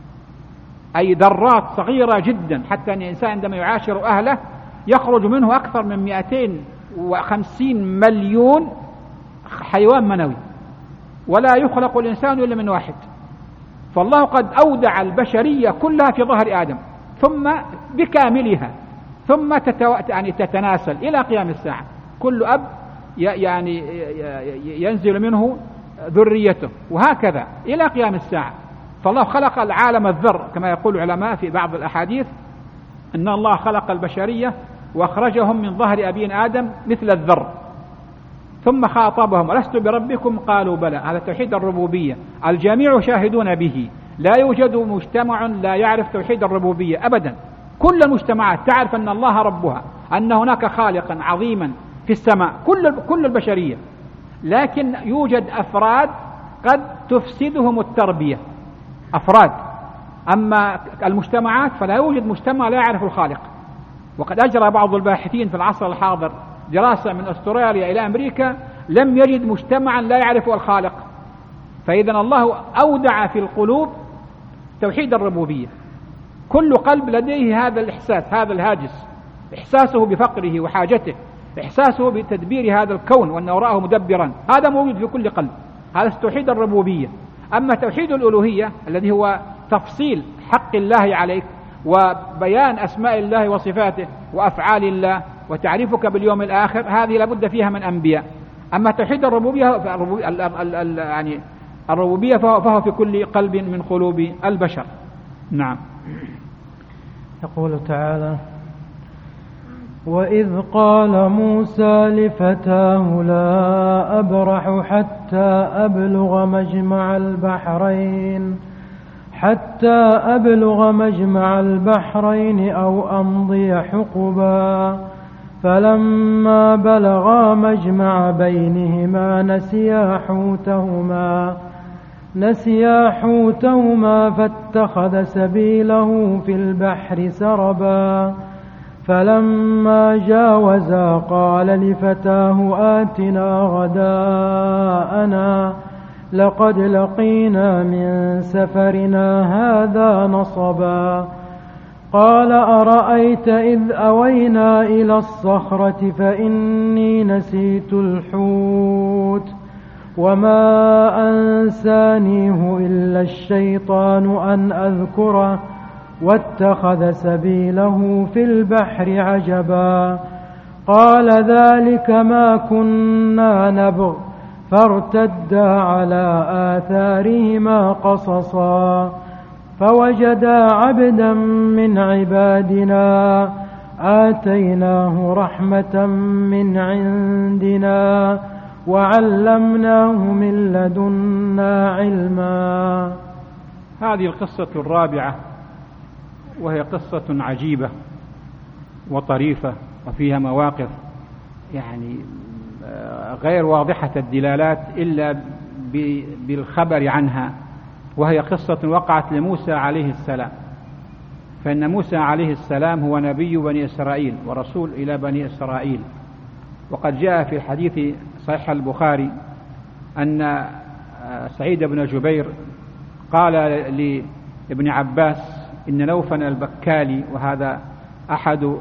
أي ذرات صغيرة جدا، حتى أن الإنسان عندما يعاشر أهله يخرج منه أكثر من 250 مليون حيوان منوي، ولا يخلق الإنسان إلا من واحد. فالله قد أودع البشرية كلها في ظهر آدم، ثم بكاملها، ثم يعني تتناسل إلى قيام الساعة. كل أب يعني ينزل منه ذريته، وهكذا إلى قيام الساعة. فالله خلق العالم الذر، كما يقول العلماء في بعض الأحاديث أن الله خلق البشرية وأخرجهم من ظهر أبينا آدم مثل الذر، ثم خاطبهم: ألست بربكم؟ قالوا بلى. هذا توحيد الربوبية، الجميع شاهدون به، لا يوجد مجتمع لا يعرف توحيد الربوبية أبدا. كل المجتمعات تعرف أن الله ربها، أن هناك خالقا عظيما في السماء، كل البشرية، لكن يوجد أفراد قد تفسدهم التربية، أفراد. أما المجتمعات فلا يوجد مجتمع لا يعرف الخالق. وقد أجرى بعض الباحثين في العصر الحاضر دراسة من أستراليا إلى أمريكا، لم يجد مجتمعا لا يعرف الخالق. فإذا الله أودع في القلوب توحيد الربوبية. كل قلب لديه هذا الإحساس، هذا الهاجس، إحساسه بفقره وحاجته، إحساسه بتدبير هذا الكون وأن وراءه مدبرا، هذا موجود في كل قلب. هذا توحيد الربوبية. أما توحيد الألوهية الذي هو تفصيل حق الله عليك، وبيان أسماء الله وصفاته وأفعال الله، وتعريفك باليوم الآخر، هذه لابد فيها من أنبياء. أما توحيد الربوبية يعني الربوبية فهو في كل قلب من قلوب البشر. نعم.
يقول تعالى: وإذ قال موسى لفتاه لا أبرح حتى أبلغ مجمع البحرين أو أمضي حقبا، فلما بلغا مجمع بينهما نسيا حوتهما فاتخذ سبيله في البحر سربا، فلما جاوزا قال لفتاه آتنا غداءنا لقد لقينا من سفرنا هذا نصبا. قال أرأيت إذ أوينا إلى الصخرة فإني نسيت الحوت وما أنسانيه إلا الشيطان أن أذكره واتخذ سبيله في البحر عجبا قال ذلك ما كنا نبغ فارتدا على آثارهما قصصا فوجدا عبدا من عبادنا آتيناه رحمة من عندنا وعلمناه من لدنا علما.
هذه القصة الرابعة، وهي قصة عجيبة وطريفة وفيها مواقف يعني غير واضحة الدلالات إلا بالخبر عنها، وهي قصة وقعت لموسى عليه السلام. فإن موسى عليه السلام هو نبي بني إسرائيل ورسول إلى بني إسرائيل، وقد جاء في الحديث صحيح البخاري أن سعيد بن جبير قال لابن عباس إن نوفل البكالي، وهذا أحد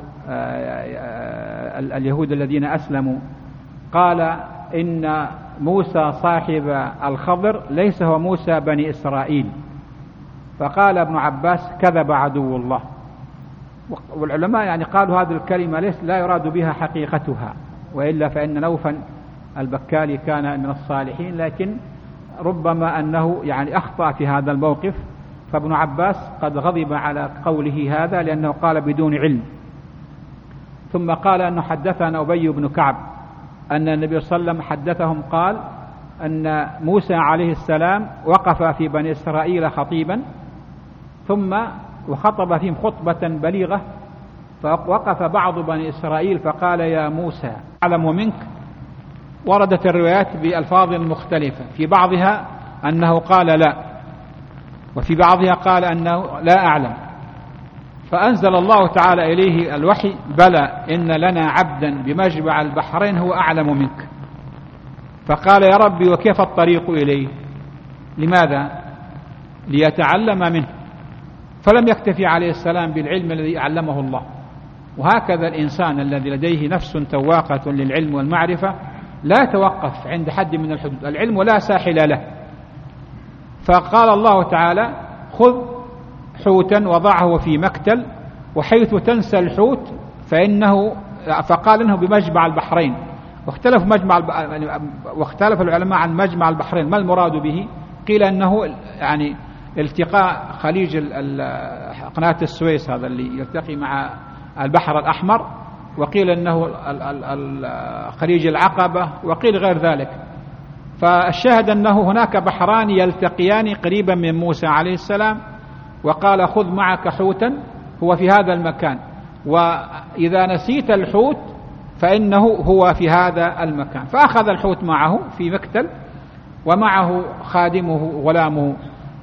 اليهود الذين أسلموا، قال إن موسى صاحب الخضر ليس هو موسى بني إسرائيل. فقال ابن عباس كذب عدو الله. والعلماء يعني قالوا هذه الكلمة لا يراد بها حقيقتها، وإلا فإن نوفل البكالي كان من الصالحين، لكن ربما أنه يعني أخطأ في هذا الموقف. فابن عباس قد غضب على قوله هذا لأنه قال بدون علم. ثم قال أنه حدثنا أبي بن كعب أن النبي صلى الله عليه وسلم حدثهم قال أن موسى عليه السلام وقف في بني إسرائيل خطيبا ثم وخطب فيهم خطبة بليغة، فوقف بعض بني إسرائيل فقال يا موسى أعلم منك. وردت الروايات بألفاظ مختلفة، في بعضها أنه قال لا، وفي بعضها قال أنه لا أعلم. فأنزل الله تعالى إليه الوحي بلى إن لنا عبدا بمجمع البحرين هو أعلم منك. فقال يا ربي وكيف الطريق إليه؟ لماذا؟ ليتعلم منه. فلم يكتفي عليه السلام بالعلم الذي علمه الله. وهكذا الإنسان الذي لديه نفس تواقة للعلم والمعرفة لا توقف عند حد من الحدود، العلم لا ساحل له. فقال الله تعالى خذ حوتا وضعه في مكتل، وحيث تنسى الحوت فقال انه بمجمع البحرين. واختلف العلماء عن مجمع البحرين ما المراد به. قيل انه يعني التقاء خليج قناة السويس هذا اللي يلتقي مع البحر الأحمر، وقيل انه خليج العقبة، وقيل غير ذلك. فالشاهد أنه هناك بحران يلتقيان قريبا من موسى عليه السلام، وقال خذ معك حوتا هو في هذا المكان، وإذا نسيت الحوت فإنه هو في هذا المكان. فأخذ الحوت معه في مكتل، ومعه خادمه غلامه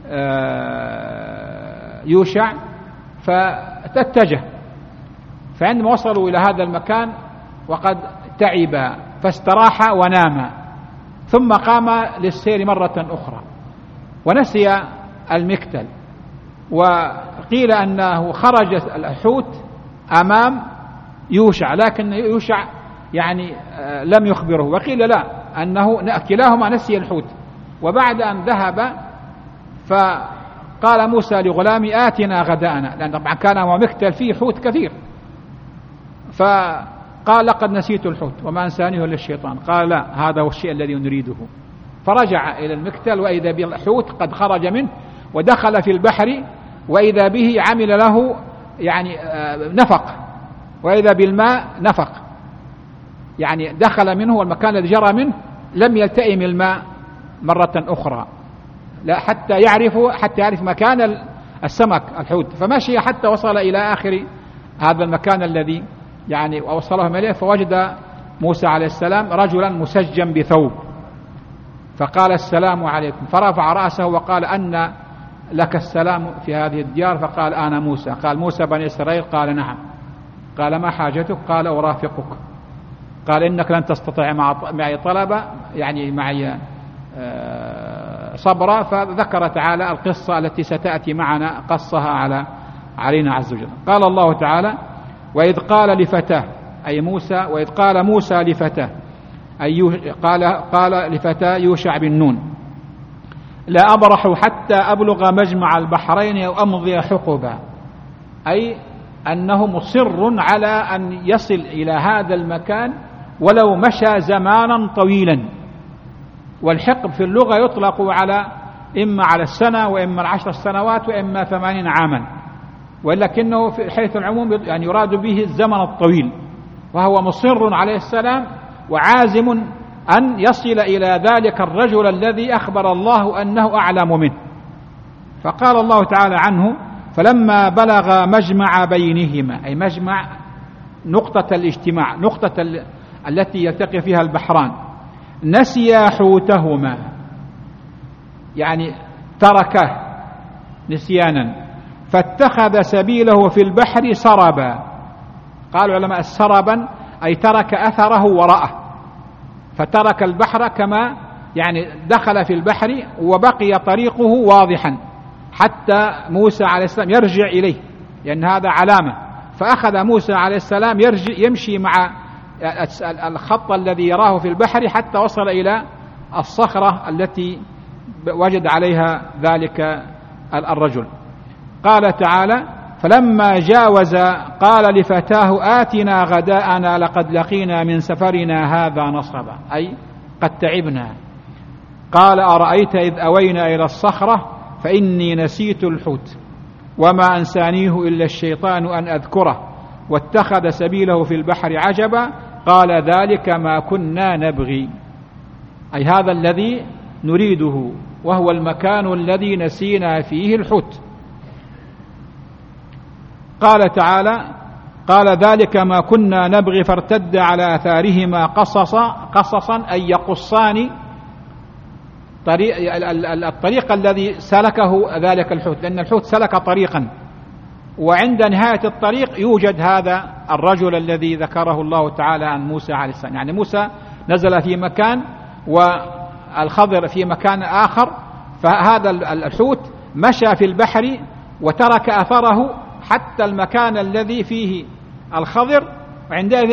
يوشع، فتتجه. فعندما وصلوا إلى هذا المكان وقد تعب فاستراح ونام، ثم قام للسير مرة أخرى ونسي المكتل. وقيل أنه خرج الحوت أمام يوشع، لكن يوشع يعني لم يخبره. وقيل لا، أنه كلاهما نسي الحوت. وبعد أن ذهب فقال موسى لغلامي آتنا غداءنا، لأن طبعا كان مكتل فيه حوت كثير. فقال لقد نسيت الحوت وما أنسانيه إلا الشيطان. قال لا، هذا هو الشيء الذي نريده. فرجع إلى المكتل وإذا بالحوت قد خرج منه ودخل في البحر، وإذا به عمل له يعني نفق، وإذا بالماء نفق، يعني دخل منه والمكان الذي جرى منه لم يلتئم الماء مرة أخرى، لا حتى يعرف مكان السمك الحوت. فمشي حتى وصل إلى آخر هذا المكان الذي يعني وصلهم إليه، فوجد موسى عليه السلام رجلا مسجا بثوب، فقال السلام عليكم. فرفع رأسه وقال أن لك السلام في هذه الديار؟ فقال أنا موسى. قال موسى بني إسرائيل؟ قال نعم. قال ما حاجتك؟ قال أرافقك. قال إنك لن تستطيع معي طلبة، يعني معي صبرا. فذكر تعالى القصة التي ستأتي معنا قصها علينا عز وجل. قال الله تعالى وإذ قال لفتاه أي موسى، وإذ قال موسى لفتاه أي قال لفتاه يوشع بن نون لا أبرح حتى أبلغ مجمع البحرين أو أمضي حقبا. أي أنه مصر على أن يصل إلى هذا المكان ولو مشى زمانا طويلا. والحقب في اللغة يطلق على إما على السنة وإما 10 سنوات وإما 80 عاما، ولكنه في حيث العموم يعني يراد به الزمن الطويل. وهو مصر عليه السلام وعازم أن يصل إلى ذلك الرجل الذي أخبر الله أنه أعلم منه. فقال الله تعالى عنه: فلما بلغ مجمع بينهما، أي مجمع نقطة الاجتماع، نقطة التي يلتقي فيها البحران، نسيا حوتهما، يعني تركه نسيانا، فاتخذ سبيله في البحر سربا. قال العلماء سربا أي ترك أثره وراءه، فترك البحر كما يعني دخل في البحر وبقي طريقه واضحا حتى موسى عليه السلام يرجع إليه، لأن هذا علامة. فأخذ موسى عليه السلام يمشي مع الخط الذي يراه في البحر حتى وصل إلى الصخرة التي وجد عليها ذلك الرجل. قال تعالى: فلما جاوز قال لفتاه آتنا غداءنا لقد لقينا من سفرنا هذا نصبا، أي قد تعبنا. قال: أرأيت إذ أوينا إلى الصخرة فإني نسيت الحوت وما أنسانيه إلا الشيطان أن أذكره واتخذ سبيله في البحر عجبا. قال: ذلك ما كنا نبغي، أي هذا الذي نريده، وهو المكان الذي نسينا فيه الحوت. قال تعالى: قال: ذلك ما كنا نبغي فارتد على آثارهما قصصا أي يقصان الطريق الذي سلكه ذلك الحوت، لأن الحوت سلك طريقا، وعند نهاية الطريق يوجد هذا الرجل الذي ذكره الله تعالى عن موسى عليه السلام. يعني موسى نزل في مكان والخضر في مكان آخر، فهذا الحوت مشى في البحر وترك أثره حتى المكان الذي فيه الخضر، وعندئذ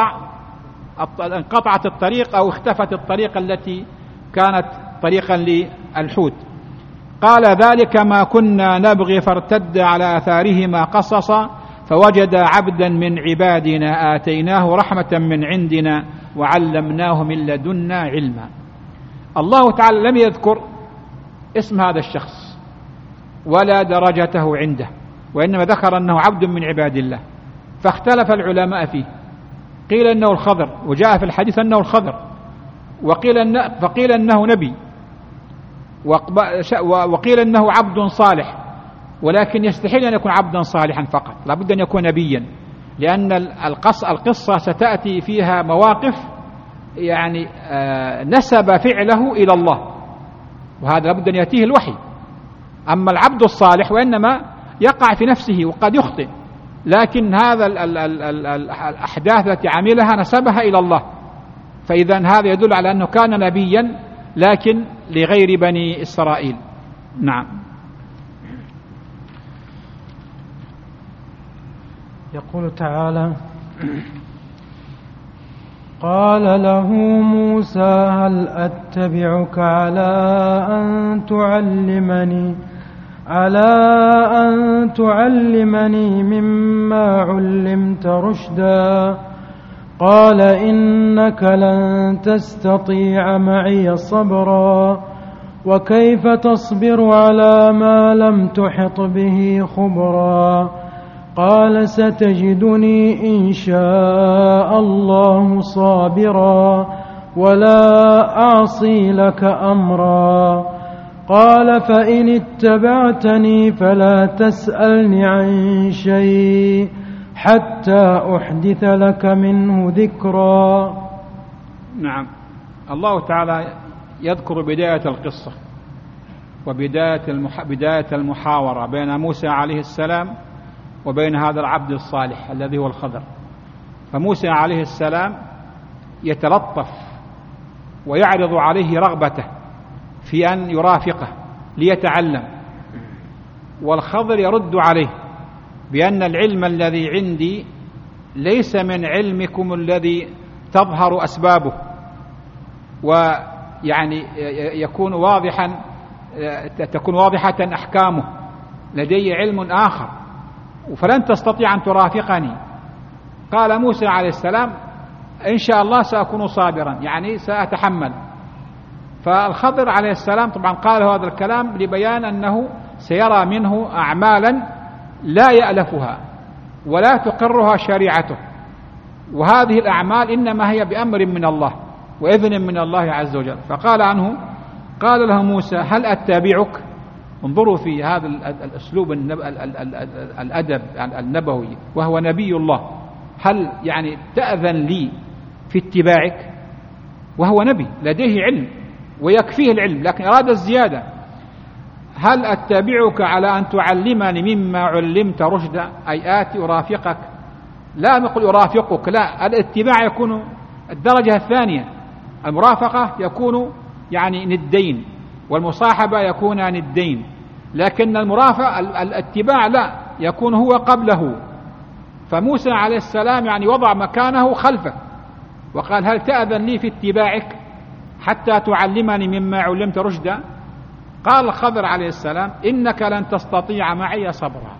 انقطعت الطريق أو اختفت الطريق التي كانت طريقا للحوت. قال: ذلك ما كنا نبغي فارتد على آثارهما قصصا فوجد عبدا من عبادنا آتيناه رحمة من عندنا وعلمناه من لدنا علما. الله تعالى لم يذكر اسم هذا الشخص ولا درجته عنده، وإنما ذكر أنه عبد من عباد الله. فاختلف العلماء فيه، قيل أنه الخضر، وجاء في الحديث أنه الخضر، فقيل أنه نبي، وقيل أنه عبد صالح، ولكن يستحيل أن يكون عبدا صالحا فقط، لابد أن يكون نبيا، لأن القصة ستأتي فيها مواقف يعني نسب فعله إلى الله، وهذا لابد أن يأتيه الوحي. أما العبد الصالح وإنما يقع في نفسه وقد يخطئ، لكن هذا الأحداث التي عملها نسبها إلى الله، فإذا هذا يدل على أنه كان نبيا لكن لغير بني إسرائيل. نعم.
يقول تعالى: قال له موسى: هل أتبعك على أن تعلمني مما علمت رشدا؟ قال: إنك لن تستطيع معي صبرا، وكيف تصبر على ما لم تحط به خبرا؟ قال: ستجدني إن شاء الله صابرا ولا أعصي لك أمرا. قال: فإن اتبعتني فلا تسألني عن شيء حتى أحدث لك منه ذكرا.
نعم. الله تعالى يذكر بداية القصة وبداية المحاورة بين موسى عليه السلام وبين هذا العبد الصالح الذي هو الخضر. فموسى عليه السلام يتلطف ويعرض عليه رغبته في أن يرافقه ليتعلم، والخضر يرد عليه بأن العلم الذي عندي ليس من علمكم الذي تظهر أسبابه ويعني تكون واضحة أحكامه، لدي علم آخر فلن تستطيع أن ترافقني. قال موسى عليه السلام إن شاء الله سأكون صابرا، يعني سأتحمل. فالخضر عليه السلام طبعا قال هذا الكلام لبيان أنه سيرى منه أعمالا لا يألفها ولا تقرها شريعته، وهذه الأعمال إنما هي بأمر من الله وإذن من الله عز وجل. فقال عنه، قال له موسى هل أتبعك؟ انظروا في هذا الأسلوب الأدب النبوي وهو نبي الله، هل يعني تأذن لي في اتباعك؟ وهو نبي لديه علم ويكفيه العلم، لكن أراد الزيادة. هل أتبعك على أن تعلمني مما علمت رشدا، أي آتي أرافقك، لا نقول أرافقك، لا، الاتباع يكون الدرجة الثانية، المرافقة يكون يعني ندين، والمصاحبة يكون ندين، لكن المرافقة الاتباع لا، يكون هو قبله. فموسى عليه السلام يعني وضع مكانه خلفه وقال هل تأذن لي في اتباعك حتى تعلمني مما علمت رشدا؟ قال الخضر عليه السلام إنك لن تستطيع معي صبرا.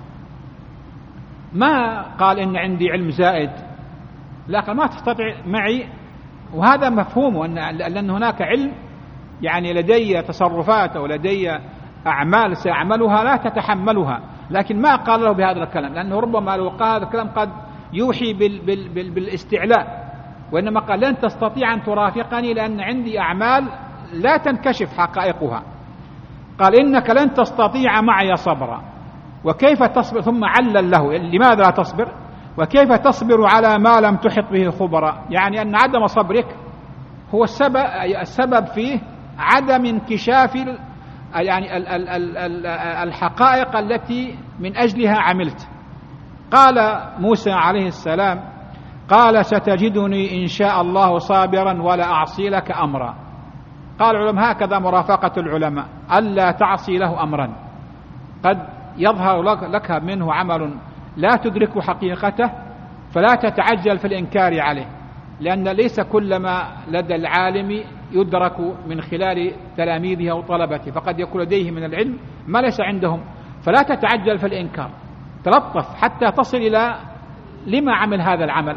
ما قال إن عندي علم زائد، لكن ما تستطيع معي، وهذا مفهوم لأن هناك علم يعني لدي تصرفات أو لدي أعمال سأعملها لا تتحملها، لكن ما قال له بهذا الكلام، لأنه ربما لو قال هذا الكلام قد يوحي بالاستعلاء، وإنما قال لن تستطيع أن ترافقني لأن عندي أعمال لا تنكشف حقائقها. قال إنك لن تستطيع معي صبرا. وكيف تصبر؟ ثم علل له لماذا لا تصبر، وكيف تصبر على ما لم تحط به خبرا، يعني أن عدم صبرك هو السبب فيه عدم انكشاف يعني الحقائق التي من أجلها عملت. قال موسى عليه السلام قال ستجدني إن شاء الله صابرا ولا أعصي لك أمرا. قال العلماء هكذا مرافقة العلماء، ألا تعصي له أمرا، قد يظهر لك منه عمل لا تدرك حقيقته فلا تتعجل في الإنكار عليه، لأن ليس كل ما لدى العالم يدرك من خلال تلاميذه أو طلبته، فقد يكون لديه من العلم ما ليس عندهم، فلا تتعجل في الإنكار، تلطف حتى تصل إلى لما عمل هذا العمل.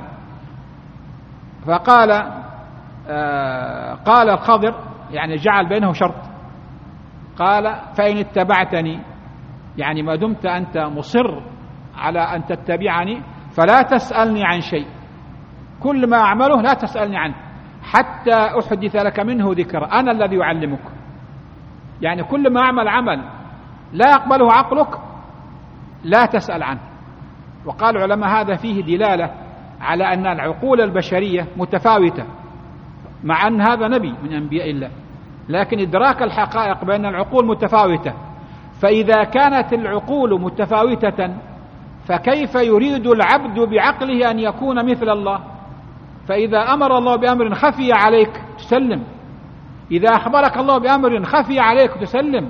فقال قال الخضر يعني جعل بينه شرط، قال فإن اتبعتني، يعني ما دمت أنت مصر على أن تتبعني فلا تسألني عن شيء، كل ما أعمله لا تسألني عنه حتى أحدث لك منه ذكر، أنا الذي أعلمك. يعني كل ما أعمل عمل لا يقبله عقلك لا تسأل عنه. وقال العلماء هذا فيه دلالة على أن العقول البشرية متفاوتة، مع أن هذا نبي من أنبياء الله، لكن إدراك الحقائق بين العقول متفاوتة. فإذا كانت العقول متفاوتة فكيف يريد العبد بعقله أن يكون مثل الله؟ فإذا أمر الله بأمر خفي عليك تسلم، إذا أخبرك الله بأمر خفي عليك تسلم،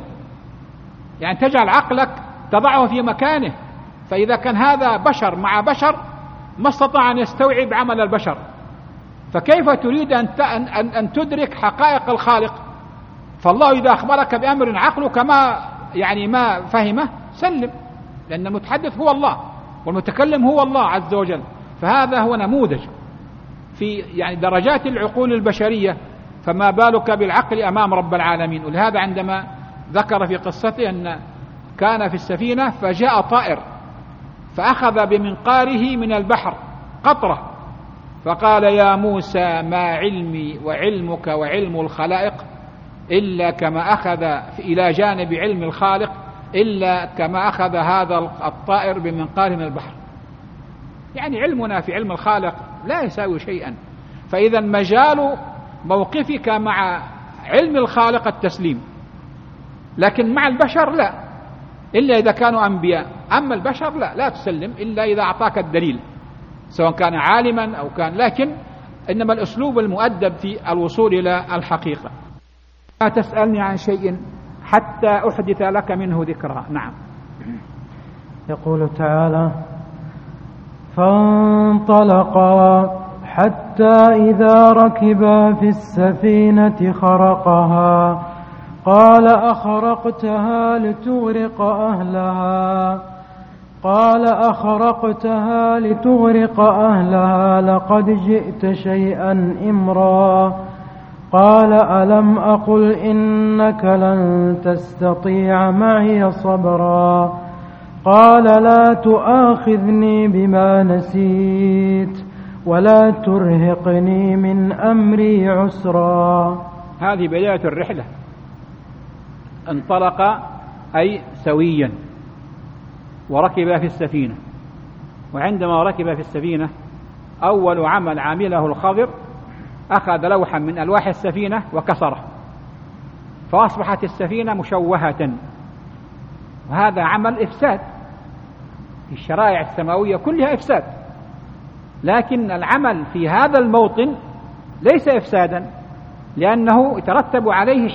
يعني تجعل عقلك تضعه في مكانه. فإذا كان هذا بشر مع بشر ما استطاع أن يستوعب عمل البشر، فكيف تريد أن تدرك حقائق الخالق؟ فالله إذا أخبرك بأمر عقلك ما فهمه سلم، لأن المتحدث هو الله والمتكلم هو الله عز وجل. فهذا هو نموذج في يعني درجات العقول البشرية، فما بالك بالعقل أمام رب العالمين. ولهذا عندما ذكر في قصته أن كان في السفينة فجاء طائر فأخذ بمنقاره من البحر قطرة، فقال يا موسى ما علمي وعلمك وعلم الخلائق إلا كما أخذ إلى جانب علم الخالق إلا كما أخذ هذا الطائر بمنقاره من البحر. يعني علمنا في علم الخالق لا يساوي شيئا. فإذا مجال موقفك مع علم الخالق التسليم، لكن مع البشر لا، إلا إذا كانوا أنبياء. أما البشر لا تسلم إلا إذا أعطاك الدليل، سواء كان عالما أو كان، لكن إنما الأسلوب المؤدب في الوصول إلى الحقيقة. لا تسألني عن شيء حتى أحدث لك منه ذكرى. نعم.
يقول تعالى فانطلقا حتى إذا ركبا في السفينة خرقها قال أخرقتها لتغرق أهلها قال أخرقتها لتغرق أهلها لقد جئت شيئا إمرا قال ألم أقل إنك لن تستطيع معي صبرا قال لا تؤاخذني بما نسيت ولا ترهقني من أمري عسرا.
هذه بداية الرحلة. انطلق أي سويا وركب في السفينة، وعندما ركب في السفينة أول عمل عمله الخضر أخذ لوحا من ألواح السفينة وكسره فأصبحت السفينة مشوهة، وهذا عمل إفساد في الشرائع السماوية كلها إفساد، لكن العمل في هذا الموطن ليس إفسادا لأنه يترتب عليه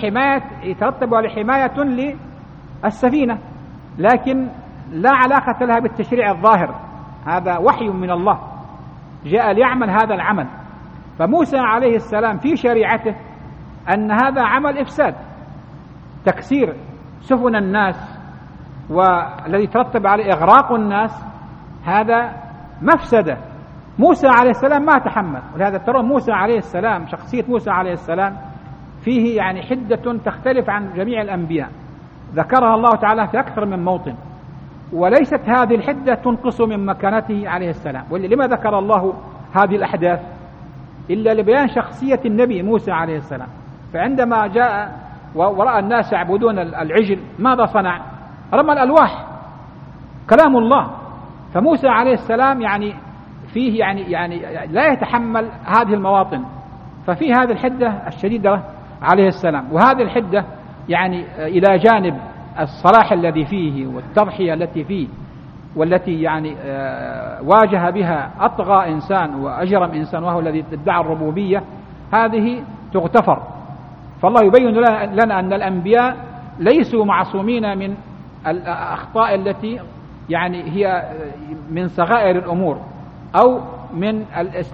حماية للسفينة، لكن لا علاقة لها بالتشريع الظاهر، هذا وحي من الله جاء ليعمل هذا العمل. فموسى عليه السلام في شريعته أن هذا عمل إفساد، تكسير سفن الناس والذي ترتب عليه إغراق الناس، هذا مفسدة موسى عليه السلام ما تحمل. ولهذا ترى موسى عليه السلام، شخصية موسى عليه السلام فيه يعني حدة تختلف عن جميع الأنبياء، ذكرها الله تعالى في أكثر من موطن، وليست هذه الحدة تنقص من مكانته عليه السلام. لما ذكر الله هذه الأحداث إلا لبيان شخصية النبي موسى عليه السلام. فعندما جاء ورأى الناس يعبدون العجل ماذا صنع؟ رمى الألواح كلام الله. فموسى عليه السلام يعني فيه يعني لا يتحمل هذه المواطن، ففيه هذه الحدة الشديدة عليه السلام. وهذه الحدة يعني إلى جانب الصلاح الذي فيه والتضحية التي فيه والتي يعني واجه بها أطغى إنسان وأجرم إنسان وهو الذي ادعى الربوبية، هذه تغتفر. فالله يبين لنا أن الأنبياء ليسوا معصومين من الأخطاء التي يعني هي من صغائر الأمور أو من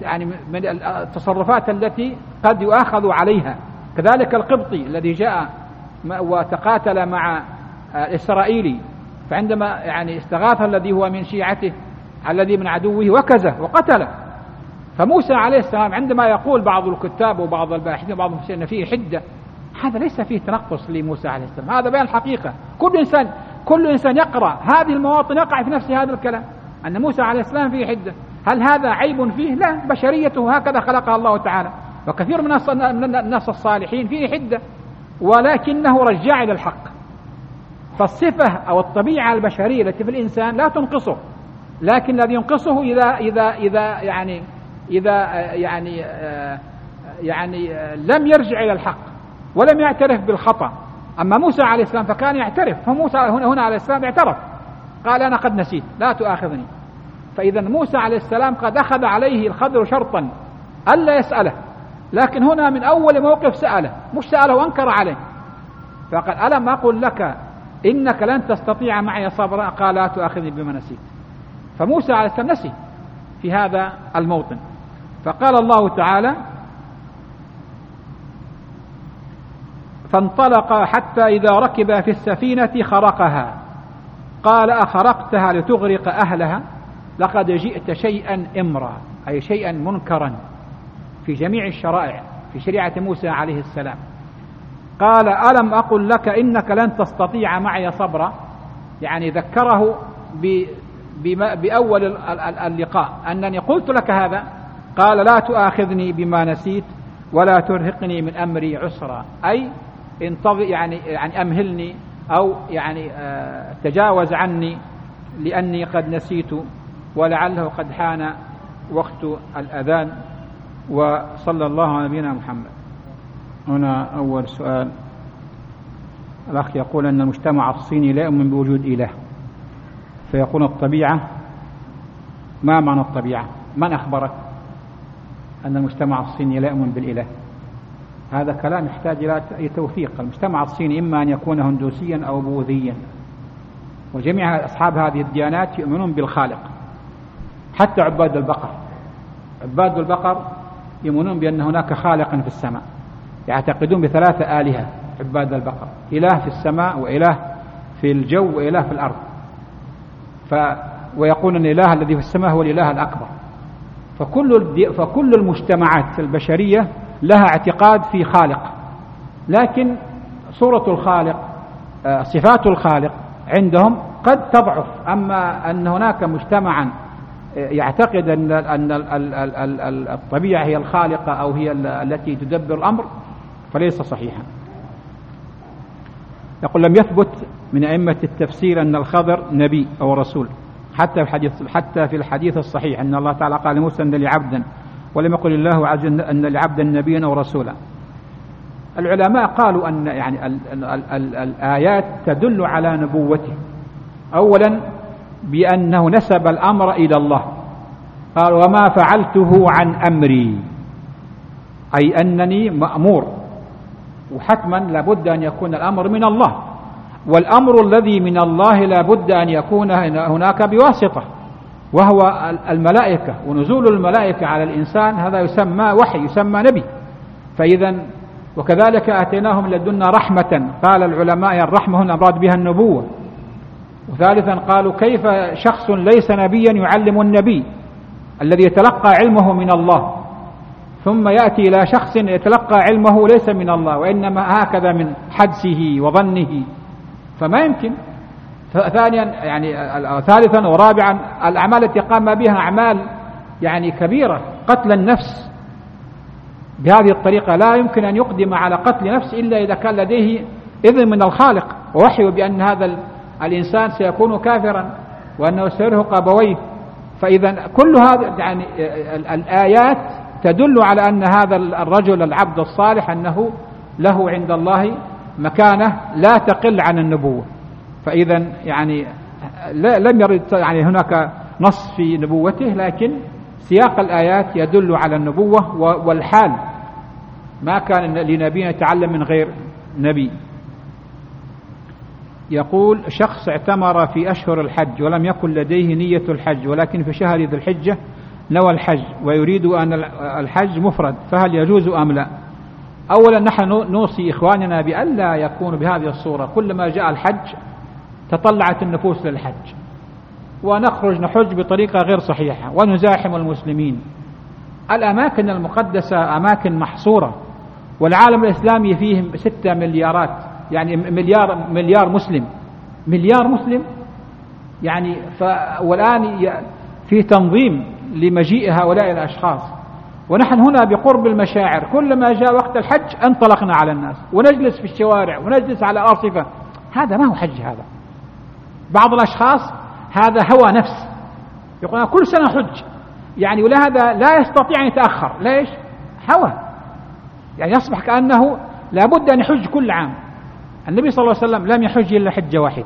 التصرفات التي قد يؤاخذ عليها. كذلك القبطي الذي جاء وتقاتل مع الإسرائيلي، فعندما يعني استغاث الذي هو من شيعته الذي من عدوه وكزه وقتله. فموسى عليه السلام عندما يقول بعض الكتاب وبعض الباحثين وبعض المفسرين فيه حدة، هذا ليس فيه تنقص لموسى عليه السلام، هذا بيان الحقيقة. كل إنسان يقرأ هذه المواطن يقع في نفس هذا الكلام، أن موسى عليه السلام فيه حدة. هل هذا عيب فيه؟ لا، بشريته هكذا خلقها الله تعالى. وكثير من الناس الصالحين فيه حدة ولكنه رجع إلى الحق. فالصفة أو الطبيعة البشرية التي في الإنسان لا تنقصه، لكن الذي ينقصه إذا لم يرجع إلى الحق ولم يعترف بالخطأ. أما موسى عليه السلام فكان يعترف، فموسى هنا عليه السلام اعترف، قال أنا قد نسيت لا تؤاخذني. فإذا موسى عليه السلام قد أخذ عليه الخضر شرطا ألا يسأله، لكن هنا من أول موقف سأله، مش سأله وأنكر عليه، فقال ألم أقل لك إنك لن تستطيع معي صبرا قال لا تؤاخذني بما نسيت. فموسى عليه السلام نسي في هذا الموطن. فقال الله تعالى فانطلق حتى إذا ركب في السفينة خرقها قال أخرقتها لتغرق أهلها لقد جئت شيئا إمرا، أي شيئا منكرا في جميع الشرائع في شريعة موسى عليه السلام. قال ألم أقل لك إنك لن تستطيع معي صبرا، يعني ذكره بأول اللقاء أنني قلت لك هذا. قال لا تؤاخذني بما نسيت ولا ترهقني من أمري عسرا، أي يعني أمهلني أو يعني تجاوز عني لأني قد نسيت ولعله قد حان وقت الأذان. وصلى الله على نبينا محمد. هنا أول سؤال، الأخ يقول أن المجتمع الصيني لا يؤمن بوجود إله، فيقول الطبيعة. ما معنى الطبيعة؟ من أخبرك أن المجتمع الصيني لا يؤمن بالإله؟ هذا كلام يحتاج إلى توثيق. المجتمع الصيني إما أن يكون هندوسيا أو بوذيا، وجميع أصحاب هذه الديانات يؤمنون بالخالق، حتى عباد البقر يؤمنون بأن هناك خالق في السماء، يعتقدون بثلاثة آلهة عباد البقر، إله في السماء وإله في الجو وإله في الأرض. ويقول أن الإله الذي في السماء هو الإله الأكبر. فكل المجتمعات البشرية لها اعتقاد في خالق، لكن صورة الخالق، صفات الخالق عندهم قد تضعف. أما أن هناك مجتمعا يعتقد أن الطبيعة هي الخالقة أو هي التي تدبر الأمر فليس صحيحا. يقول لم يثبت من أئمة التفسير أن الخضر نبي أو رسول، حتى في الحديث الصحيح أن الله تعالى قال لموسى أن لعبدا، ولم يقل الله عز وجل أن لعبدا نبيا أو رسولا. العلماء قالوا أن يعني الآيات تدل على نبوته. أولا بأنه نسب الأمر إلى الله، قال وما فعلته عن أمري، أي أنني مأمور، وحتما لابد أن يكون الأمر من الله، والأمر الذي من الله لابد أن يكون هناك بواسطة، وهو الملائكة، ونزول الملائكة على الإنسان هذا يسمى وحي، يسمى نبي. فإذا وكذلك آتيناهم لدنا رحمة، قال العلماء الرحمة هنا مراد بها النبوة. وثالثا قالوا كيف شخص ليس نبيا يعلم النبي الذي يتلقى علمه من الله، ثم يأتي إلى شخص يتلقى علمه ليس من الله وإنما هكذا من حدسه وظنه، فما يمكن. ثانيا يعني ثالثا ورابعا الأعمال التي قام بها أعمال يعني كبيرة، قتل النفس بهذه الطريقة لا يمكن أن يقدم على قتل نفس إلا إذا كان لديه إذن من الخالق ووحي بأن هذا الإنسان سيكون كافرا وأنه سيرهق أبويه. فإذا كل هذا يعني الآيات تدل على أن هذا الرجل العبد الصالح أنه له عند الله مكانة لا تقل عن النبوة. فإذا يعني لم يرد يعني هناك نص في نبوته، لكن سياق الآيات يدل على النبوة والحال، ما كان لنبي يتعلم من غير نبي. يقول شخص اعتمر في أشهر الحج ولم يكن لديه نية الحج، ولكن في شهر ذي الحجة نوى الحج ويريد أن الحج مفرد، فهل يجوز أم لا؟ أولا نحن نوصي إخواننا بألا يكون بهذه الصورة. كلما جاء الحج تطلعت النفوس للحج، ونخرج نحج بطريقة غير صحيحة ونزاحم المسلمين. الأماكن المقدسة أماكن محصورة، والعالم الإسلامي فيه 6 مليارات، يعني مليار مسلم يعني. والآن في تنظيم لمجيء هؤلاء الأشخاص، ونحن هنا بقرب المشاعر، كلما جاء وقت الحج انطلقنا على الناس ونجلس في الشوارع ونجلس على أرصفة. هذا ما هو حج. هذا بعض الأشخاص هذا هوى نفس، يقول كل سنة حج يعني، ولهذا لا يستطيع أن يتأخر. ليش؟ هوى، يعني يصبح كأنه لابد أن يحج كل عام. النبي صلى الله عليه وسلم لم يحج إلا حجة واحدة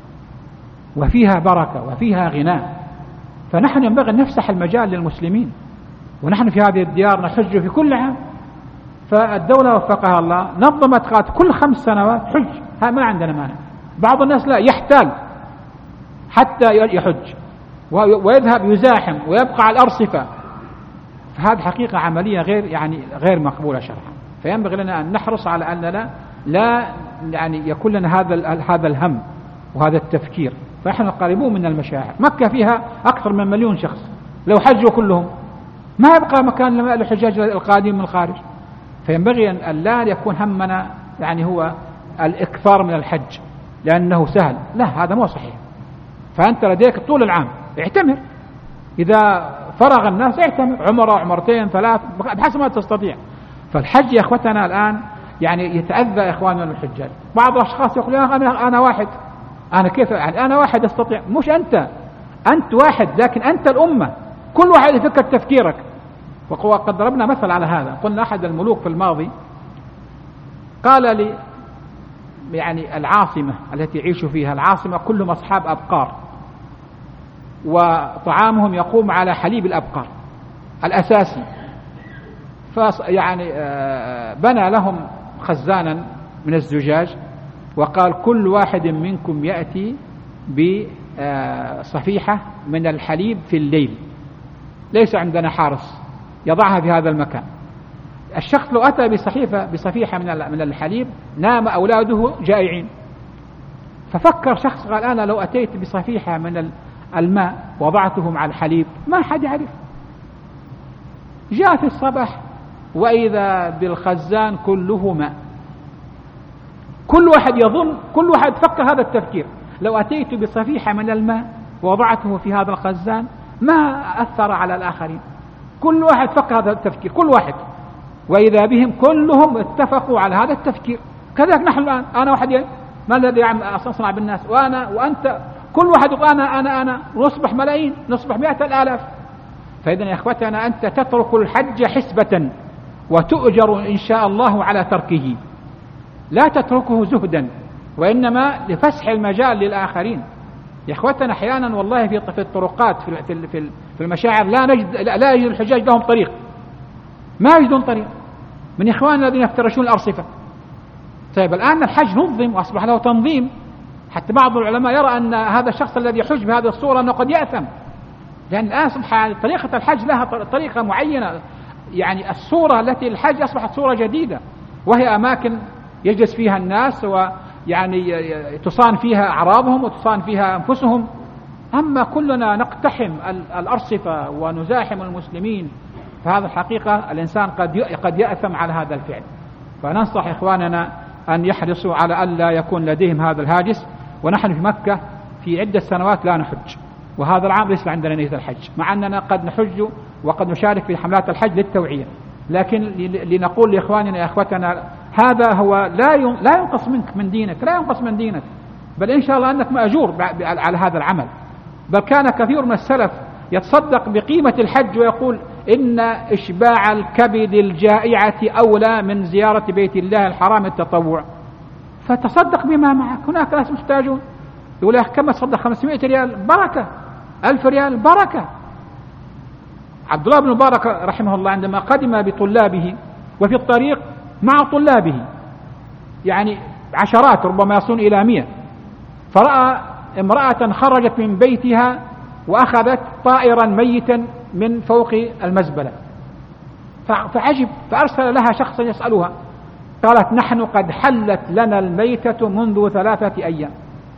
وفيها بركة وفيها غناء. فنحن ينبغي أن نفسح المجال للمسلمين، ونحن في هذه الديار نحج في كل عام. فالدولة وفقها الله نظمت كل 5 سنوات حج، ما عندنا مانع. بعض الناس لا، يحتال حتى يحج ويذهب يزاحم ويبقى على الأرصفة. فهذه حقيقة عملية غير مقبولة شرعا. فينبغي لنا أن نحرص على أننا لا يعني يكون لنا هذا الهم وهذا التفكير. فإحنا قريبون من المشاعر. مكة فيها أكثر من 1,000,000 شخص، لو حجوا كلهم ما يبقى مكان للحجاج القادم من الخارج. فينبغي أن لا يكون همنا يعني هو الإكثار من الحج لأنه سهل، لا، هذا مو صحيح. فأنت لديك طول العام اعتمر، إذا فرغ الناس اعتمر عمرة 2 3 بحسب ما تستطيع. فالحج يا أخوتنا الآن يعني يتأذى إخواننا الحجاج. بعض الأشخاص يقول أنا واحد، أنا كيف يعني أنا واحد أستطيع؟ مش أنت واحد، لكن أنت الأمة، كل واحد يفكر تفكيرك. وقد ضربنا مثل على هذا، قلنا أحد الملوك في الماضي قال لي يعني العاصمة التي يعيش فيها، العاصمة كلهم أصحاب أبقار، وطعامهم يقوم على حليب الأبقار الأساسي. يعني بنى لهم خزانا من الزجاج، وقال كل واحد منكم يأتي بصفيحة من الحليب في الليل، ليس عندنا حارس يضعها في هذا المكان. الشخص لو أتى بصفيحة من الحليب نام أولاده جائعين. ففكر شخص قال أنا لو أتيت بصفيحة من الماء وضعته مع الحليب ما حد يعرف. جاء في الصباح وإذا بالخزان كله ماء. كل واحد يظن، كل واحد فكر هذا التفكير، لو أتيت بصفيحة من الماء ووضعته في هذا الخزان ما أثر على الآخرين. كل واحد فكر هذا التفكير، كل واحد، وإذا بهم كلهم اتفقوا على هذا التفكير. كذلك نحن الآن، أنا واحد ما الذي أصنع بالناس، وأنا وأنت، كل واحد يقول أنا نصبح ملايين، نصبح 100,000. فإذا يا إخوتنا أنت تترك الحج حسبة وتؤجر إن شاء الله على تركه، لا تتركه زهدا وإنما لفسح المجال للآخرين. يا إخوتنا أحيانا والله في الطرقات في المشاعر لا يجد الحجاج لهم طريق، ما يجدون طريق من إخواننا الذين يفترشون الأرصفة. طيب الآن الحج نظم وأصبح له تنظيم، حتى بعض العلماء يرى أن هذا الشخص الذي يحج بهذه الصورة أنه قد يأثم، لأن الآن سبحان طريقة الحج لها طريقة معينة. يعني الصورة التي الحج أصبحت صورة جديدة، وهي أماكن يجلس فيها الناس ويعني تصان فيها أعراضهم وتصان فيها أنفسهم. أما كلنا نقتحم الأرصفة ونزاحم المسلمين، فهذا الحقيقة الإنسان قد يأثم على هذا الفعل. فننصح إخواننا أن يحرصوا على ألا يكون لديهم هذا الهاجس. ونحن في مكة في عدة سنوات لا نحج، وهذا العام ليس عندنا نية الحج، مع أننا قد نحج وقد نشارك في حملات الحج للتوعية، لكن لنقول لإخواننا يا إخوتنا هذا هو لا ينقص منك من دينك، لا ينقص من دينك، بل إن شاء الله أنك مأجور على هذا العمل. بل كان كثير من السلف يتصدق بقيمة الحج ويقول إن إشباع الكبد الجائعة أولى من زيارة بيت الله الحرام التطوع، فتصدق بما معك. هناك ناس محتاجون، يقول لك كم تصدق؟ 500 ريال بركة، 1000 ريال بركة. عبد الله بن مبارك رحمه الله عندما قدم بطلابه وفي الطريق مع طلابه يعني عشرات ربما يصلون إلى 100، فرأى امرأة خرجت من بيتها وأخذت طائرا ميتا من فوق المزبلة، فعجب، فأرسل لها شخصا يسألها، قالت نحن قد حلت لنا الميتة منذ 3 أيام.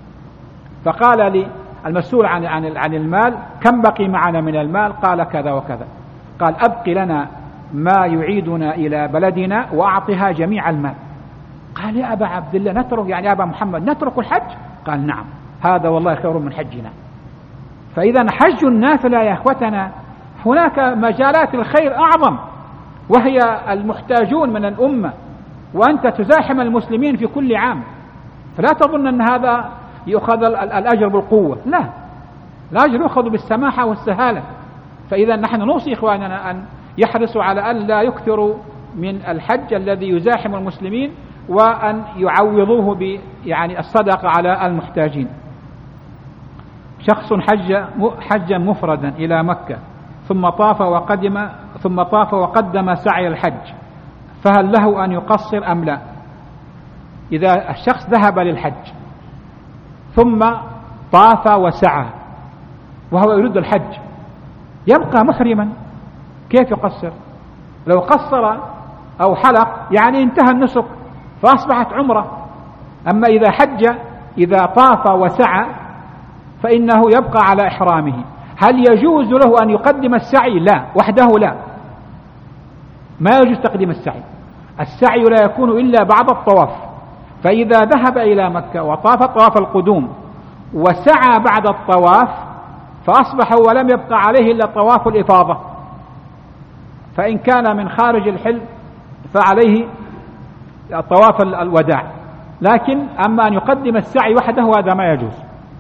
فقال لي المسؤول عن المال كم بقي معنا من المال؟ قال كذا وكذا. قال أبقي لنا ما يعيدنا إلى بلدنا وأعطها جميع المال. قال يا أبا عبد الله نترك، يعني يا أبا محمد نترك الحج؟ قال نعم، هذا والله خير من حجنا. فإذا حج النافلة يا أخوتنا هناك مجالات الخير أعظم، وهي المحتاجون من الأمة، وأنت تزاحم المسلمين في كل عام، فلا تظن أن هذا يأخذ الأجر بالقوة، لا، الأجر يأخذ بالسماحة والسهالة. فإذا نحن نوصي إخواننا أن يحرصوا على أن لا يكثروا من الحج الذي يزاحم المسلمين، وأن يعوضوه يعني الصدقة على المحتاجين. شخص حجا مفردا إلى مكة ثم طاف وقدم سعي الحج، فهل له أن يقصر أم لا؟ إذا الشخص ذهب للحج ثم طاف وسعى وهو يريد الحج يبقى محرما، كيف يقصر؟ لو قصر أو حلق يعني انتهى النسك فأصبحت عمرة. أما إذا طاف وسعى فإنه يبقى على إحرامه. هل يجوز له أن يقدم السعي؟ لا، وحده لا، ما يجوز تقديم السعي. السعي لا يكون إلا بعد الطواف. فإذا ذهب إلى مكة وطاف طواف القدوم وسعى بعد الطواف فأصبح ولم يبقى عليه إلا طواف الإفاضة، فإن كان من خارج الحل فعليه طواف الوداع. لكن أما أن يقدم السعي وحده هذا ما يجوز.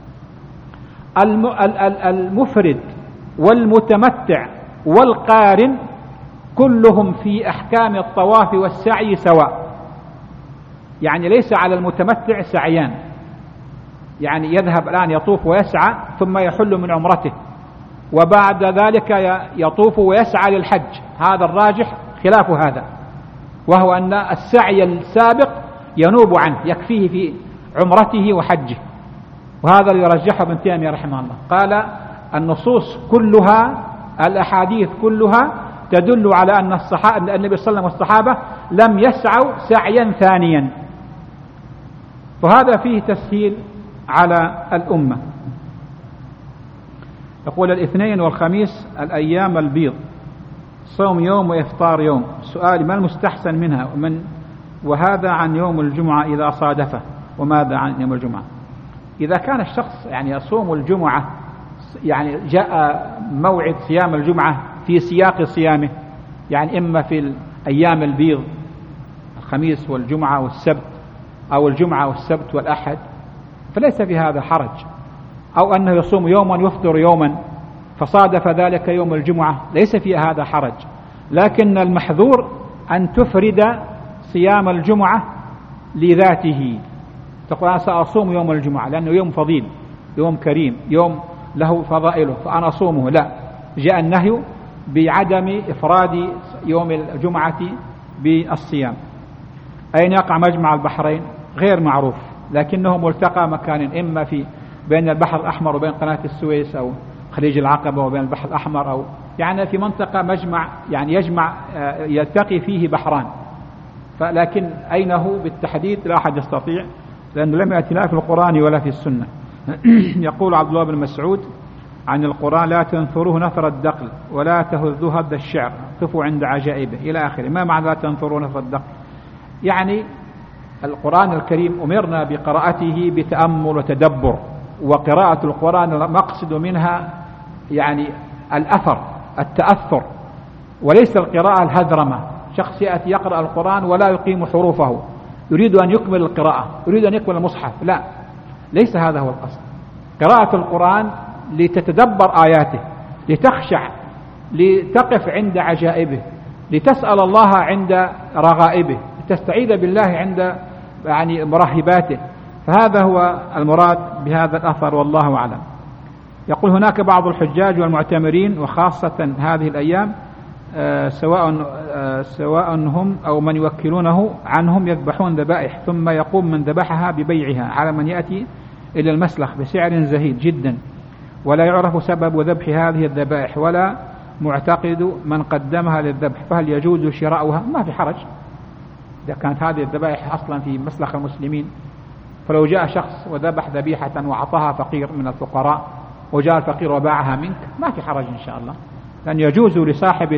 المفرد والمتمتع والقارن كلهم في أحكام الطواف والسعي سواء، يعني ليس على المتمتع سعيان، يعني يذهب الآن يطوف ويسعى ثم يحل من عمرته وبعد ذلك يطوف ويسعى للحج، هذا الراجح خلاف هذا، وهو أن السعي السابق ينوب عنه يكفيه في عمرته وحجه، وهذا اللي يرجحه ابن تيمية رحمه الله. قال النصوص كلها، الأحاديث كلها تدل على أن النبي صلى الله عليه وسلم والصحابة لم يسعوا سعيا ثانيا، وهذا فيه تسهيل على الأمة. يقول الاثنين والخميس الأيام البيض، صوم يوم وإفطار يوم، سؤالي ما المستحسن منها وهذا عن يوم الجمعة إذا صادفه، وماذا عن يوم الجمعة؟ إذا كان الشخص يعني يصوم الجمعة، يعني جاء موعد صيام الجمعة في سياق صيامه، يعني إما في الأيام البيض الخميس والجمعة والسبت، أو الجمعة والسبت والأحد، فليس في هذا حرج. أو أنه يصوم يوما يفطر يوما فصادف ذلك يوم الجمعة، ليس في هذا حرج. لكن المحذور أن تفرد صيام الجمعة لذاته، تقول أنا سأصوم يوم الجمعة لأنه يوم فضيل، يوم كريم، يوم له فضائله فأنا أصومه. لا، جاء النهي بعدم إفراد يوم الجمعة بالصيام. أين يقع مجمع البحرين؟ غير معروف، لكنه ملتقى مكان، إما في بين البحر الأحمر وبين قناة السويس، أو خليج العقبة وبين البحر الأحمر، أو يعني في منطقة مجمع، يعني يجمع يلتقي فيه بحران. لكن أين هو بالتحديد لا أحد يستطيع، لأنه لم يأتي لا في القرآن ولا في السنة. يقول عبد الله بن مسعود عن القرآن: لا تنثروه نثر الدقل ولا تهذوه هذا الشعر، قفوا عند عجائبه، إلى آخره. ما معنى لا تنثروه نثر الدقل؟ يعني القرآن الكريم أمرنا بقراءته بتأمل وتدبر، وقراءة القرآن المقصد منها يعني الأثر، التأثر، وليس القراءة الهذرمة. شخص يأتي يقرأ القرآن ولا يقيم حروفه، يريد أن يكمل القراءة، يريد أن يكمل المصحف. لا، ليس هذا هو القصد. قراءة القرآن لتتدبر آياته، لتخشع، لتقف عند عجائبه، لتسأل الله عند رغائبه، لتستعيذ بالله عند يعني مرهباته. فهذا هو المراد بهذا الأثر، والله أعلم. يقول: هناك بعض الحجاج والمعتمرين وخاصة هذه الأيام سواء هم أو من يوكلونه عنهم يذبحون ذبائح ثم يقوم من ذبحها ببيعها على من يأتي إلى المسلخ بسعر زهيد جدا، ولا يعرف سبب ذبح هذه الذبائح ولا معتقد من قدمها للذبح، فهل يجوز شراؤها؟ ما في حرج إذا كانت هذه الذبائح أصلا في مسلخ المسلمين. فلو جاء شخص وذبح ذبيحة وعطاها فقير من الفقراء، وجاء الفقير وباعها منك، ما في حرج إن شاء الله، لأن يجوز لصاحب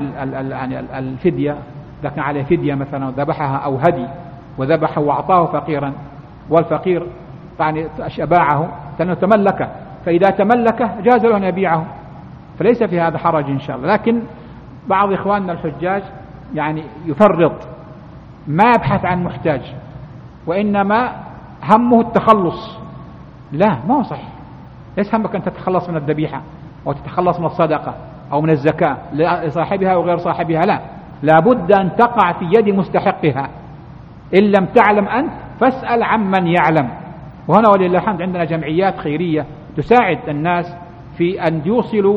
الفدية إذا كان عليه فدية مثلا وذبحها، أو هدي وذبحه وأعطاه فقيرا، والفقير يعني باعه لأنه تملكه، فإذا تملكه جاز له أن يبيعه، فليس في هذا حرج إن شاء الله. لكن بعض إخواننا الحجاج يعني يفرط، ما يبحث عن محتاج، وإنما همه التخلص. لا، ما هو صحيح. ليس همك أن تتخلص من الذبيحة أو تتخلص من الصدقة أو من الزكاة لصاحبها وغير صاحبها، لا، لابد أن تقع في يد مستحقها. إن لم تعلم أنت فاسأل عمن يعلم. وهنا ولله الحمد عندنا جمعيات خيرية تساعد الناس في أن يوصلوا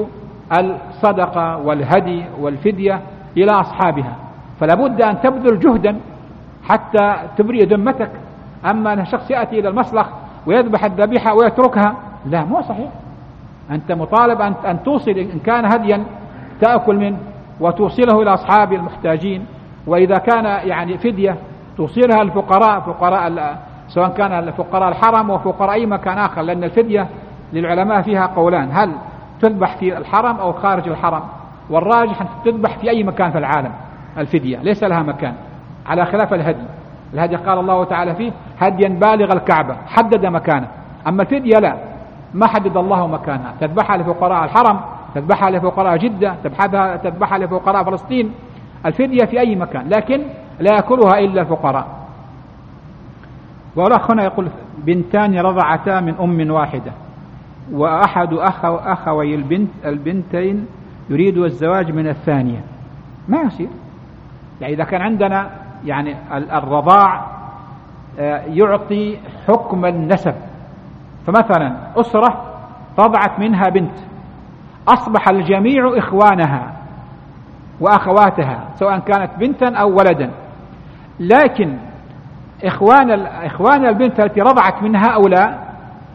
الصدقة والهدي والفدية إلى أصحابها، فلابد أن تبذل جهدا حتى تبرئ ذمتك. أما أن شخص يأتي إلى المسلخ ويذبح الذبيحة ويتركها، لا، مو صحيح. أنت مطالب أن توصل، إن كان هديا تأكل منه وتوصله إلى أصحاب المحتاجين، وإذا كان يعني فدية توصلها الفقراء، سواء كان الفقراء الحرم وفقراء أي مكان آخر، لأن الفدية للعلماء فيها قولان: هل تذبح في الحرم أو خارج الحرم؟ والراجح أن تذبح في أي مكان في العالم. الفدية ليس لها مكان، على خلاف الهدي. الهدي قال الله تعالى فيه: هديا بالغ الكعبة، حدد مكانه. أما الفدية لا، ما حدد الله مكانها، تذبحها لفقراء الحرم، تذبحها لفقراء جدة، تذبحها لفقراء فلسطين. الفدية في أي مكان، لكن لا يأكلها إلا الفقراء. والأخ هنا يقول: بنتان رضعتا من أم واحدة، وأحد أخوي البنتين يريد الزواج من الثانية، ما يصير. يعني إذا كان عندنا يعني الرضاع يعطي حكم النسب، فمثلا أسرة رضعت منها بنت، أصبح الجميع إخوانها وأخواتها سواء كانت بنتا أو ولدا، لكن إخوان البنت التي رضعت من هؤلاء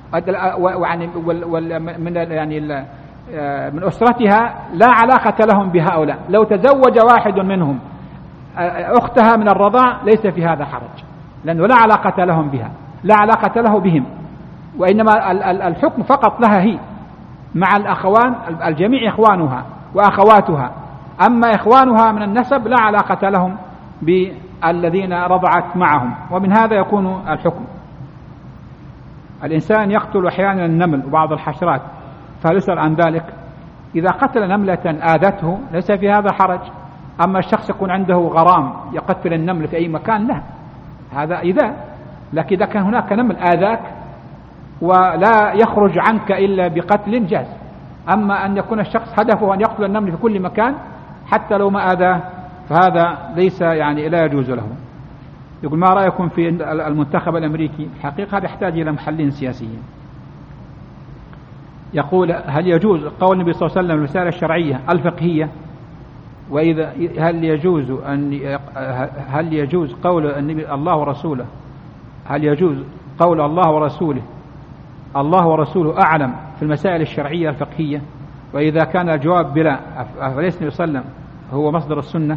من أسرتها لا علاقة لهم بهؤلاء. لو تزوج واحد منهم أختها من الرضاع ليس في هذا حرج، لأنه لا علاقة لهم بها، لا علاقة له بهم، وإنما الحكم فقط لها هي. مع الأخوان الجميع إخوانها وأخواتها، أما إخوانها من النسب لا علاقة لهم بالذين رضعت معهم. ومن هذا يكون الحكم. الإنسان يقتل أحيانا النمل وبعض الحشرات، فهل يسأل عن ذلك؟ إذا قتل نملة آذته ليس في هذا حرج. أما الشخص يكون عنده غرام يقتل النمل في أي مكان، لا، هذا إذا. لكن إذا كان هناك نمل آذاك ولا يخرج عنك إلا بقتل جاز. أما أن يكون الشخص هدفه أن يقتل النمل في كل مكان حتى لو ما آذاه فهذا ليس يعني لا يجوز له. يقول ما رأيكم في المنتخب الأمريكي؟ الحقيقة هذا يحتاج إلى محلين سياسيين. يقول هل يجوز قول النبي صلى الله عليه وسلم الرسالة الشرعية الفقهية، وإذا هل يجوز قول النبي الله ورسوله، هل يجوز قول الله ورسوله أعلم في المسائل الشرعية الفقهية؟ وإذا كان الجواب بلا فليس النبي صلى الله عليه وسلم هو مصدر السنة.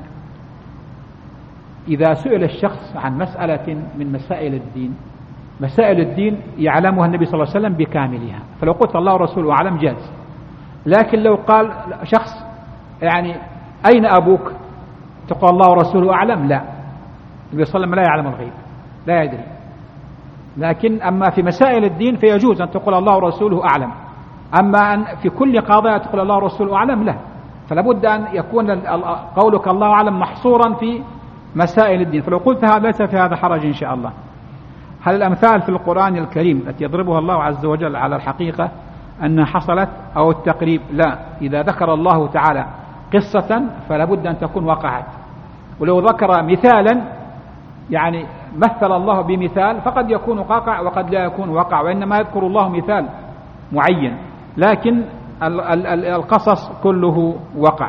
إذا سئل الشخص عن مسألة من مسائل الدين يعلمها النبي صلى الله عليه وسلم بكاملها، فلو قلت الله ورسوله أعلم جاز. لكن لو قال شخص يعني أين أبوك تقول الله ورسوله أعلم، لا، النبي صلى الله عليه وسلم لا يعلم الغيب، لا يدري. لكن أما في مسائل الدين فيجوز أن تقول الله ورسوله أعلم. أما أن في كل قضايا تقول الله ورسوله أعلم، لا. فلا بد أن يكون قولك الله أعلم محصورا في مسائل الدين. فلو قلت هذا ليس في هذا حرج إن شاء الله. هل الأمثال في القرآن الكريم التي يضربها الله عز وجل على الحقيقة أنها حصلت أو التقريب؟ لا. إذا ذكر الله تعالى قصة فلا بد أن تكون وقعت. ولو ذكر مثالا يعني مثل الله بمثال فقد يكون وقع وقد لا يكون وقع، وإنما يذكر الله مثال معين، لكن القصص كله وقع.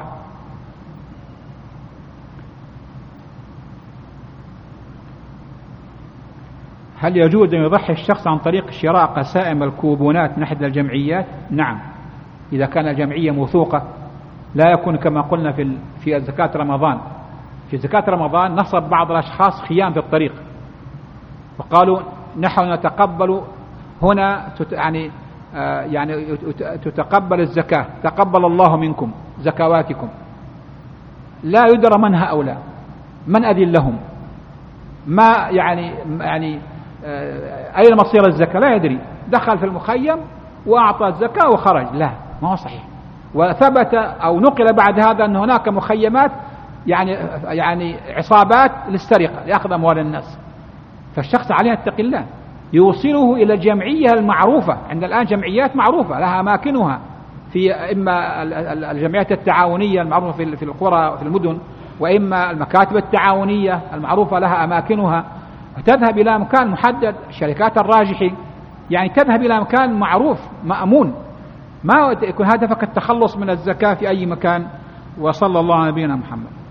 هل يجوز أن يضحي الشخص عن طريق شراء قسائم الكوبونات من أحد الجمعيات؟ نعم، إذا كان الجمعية موثوقة. لا يكون كما قلنا في زكاة رمضان. في زكاة رمضان نصب بعض الأشخاص خيام في الطريق وقالوا نحن نتقبل هنا يعني تتقبل الزكاة، تقبل الله منكم زكواتكم. لا يدرى من هؤلاء، من أذن لهم، ما يعني أين مصير الزكاة، لا يدري. دخل في المخيم وأعطى الزكاة وخرج. لا، ما هو صحيح. وثبت أو نقل بعد هذا أن هناك مخيمات يعني عصابات للسرقة لأخذ أموال الناس. فالشخص عليه يتقي الله، يوصله إلى الجمعية المعروفة. عندنا الآن جمعيات معروفة لها أماكنها، في إما الجمعيات التعاونية المعروفة في القرى في المدن، وإما المكاتب التعاونية المعروفة لها أماكنها. تذهب إلى مكان محدد، الشركات الراجحة يعني تذهب إلى مكان معروف مأمون، ما يكون هدفك التخلص من الزكاة في أي مكان. وصلى الله على نبينا محمد.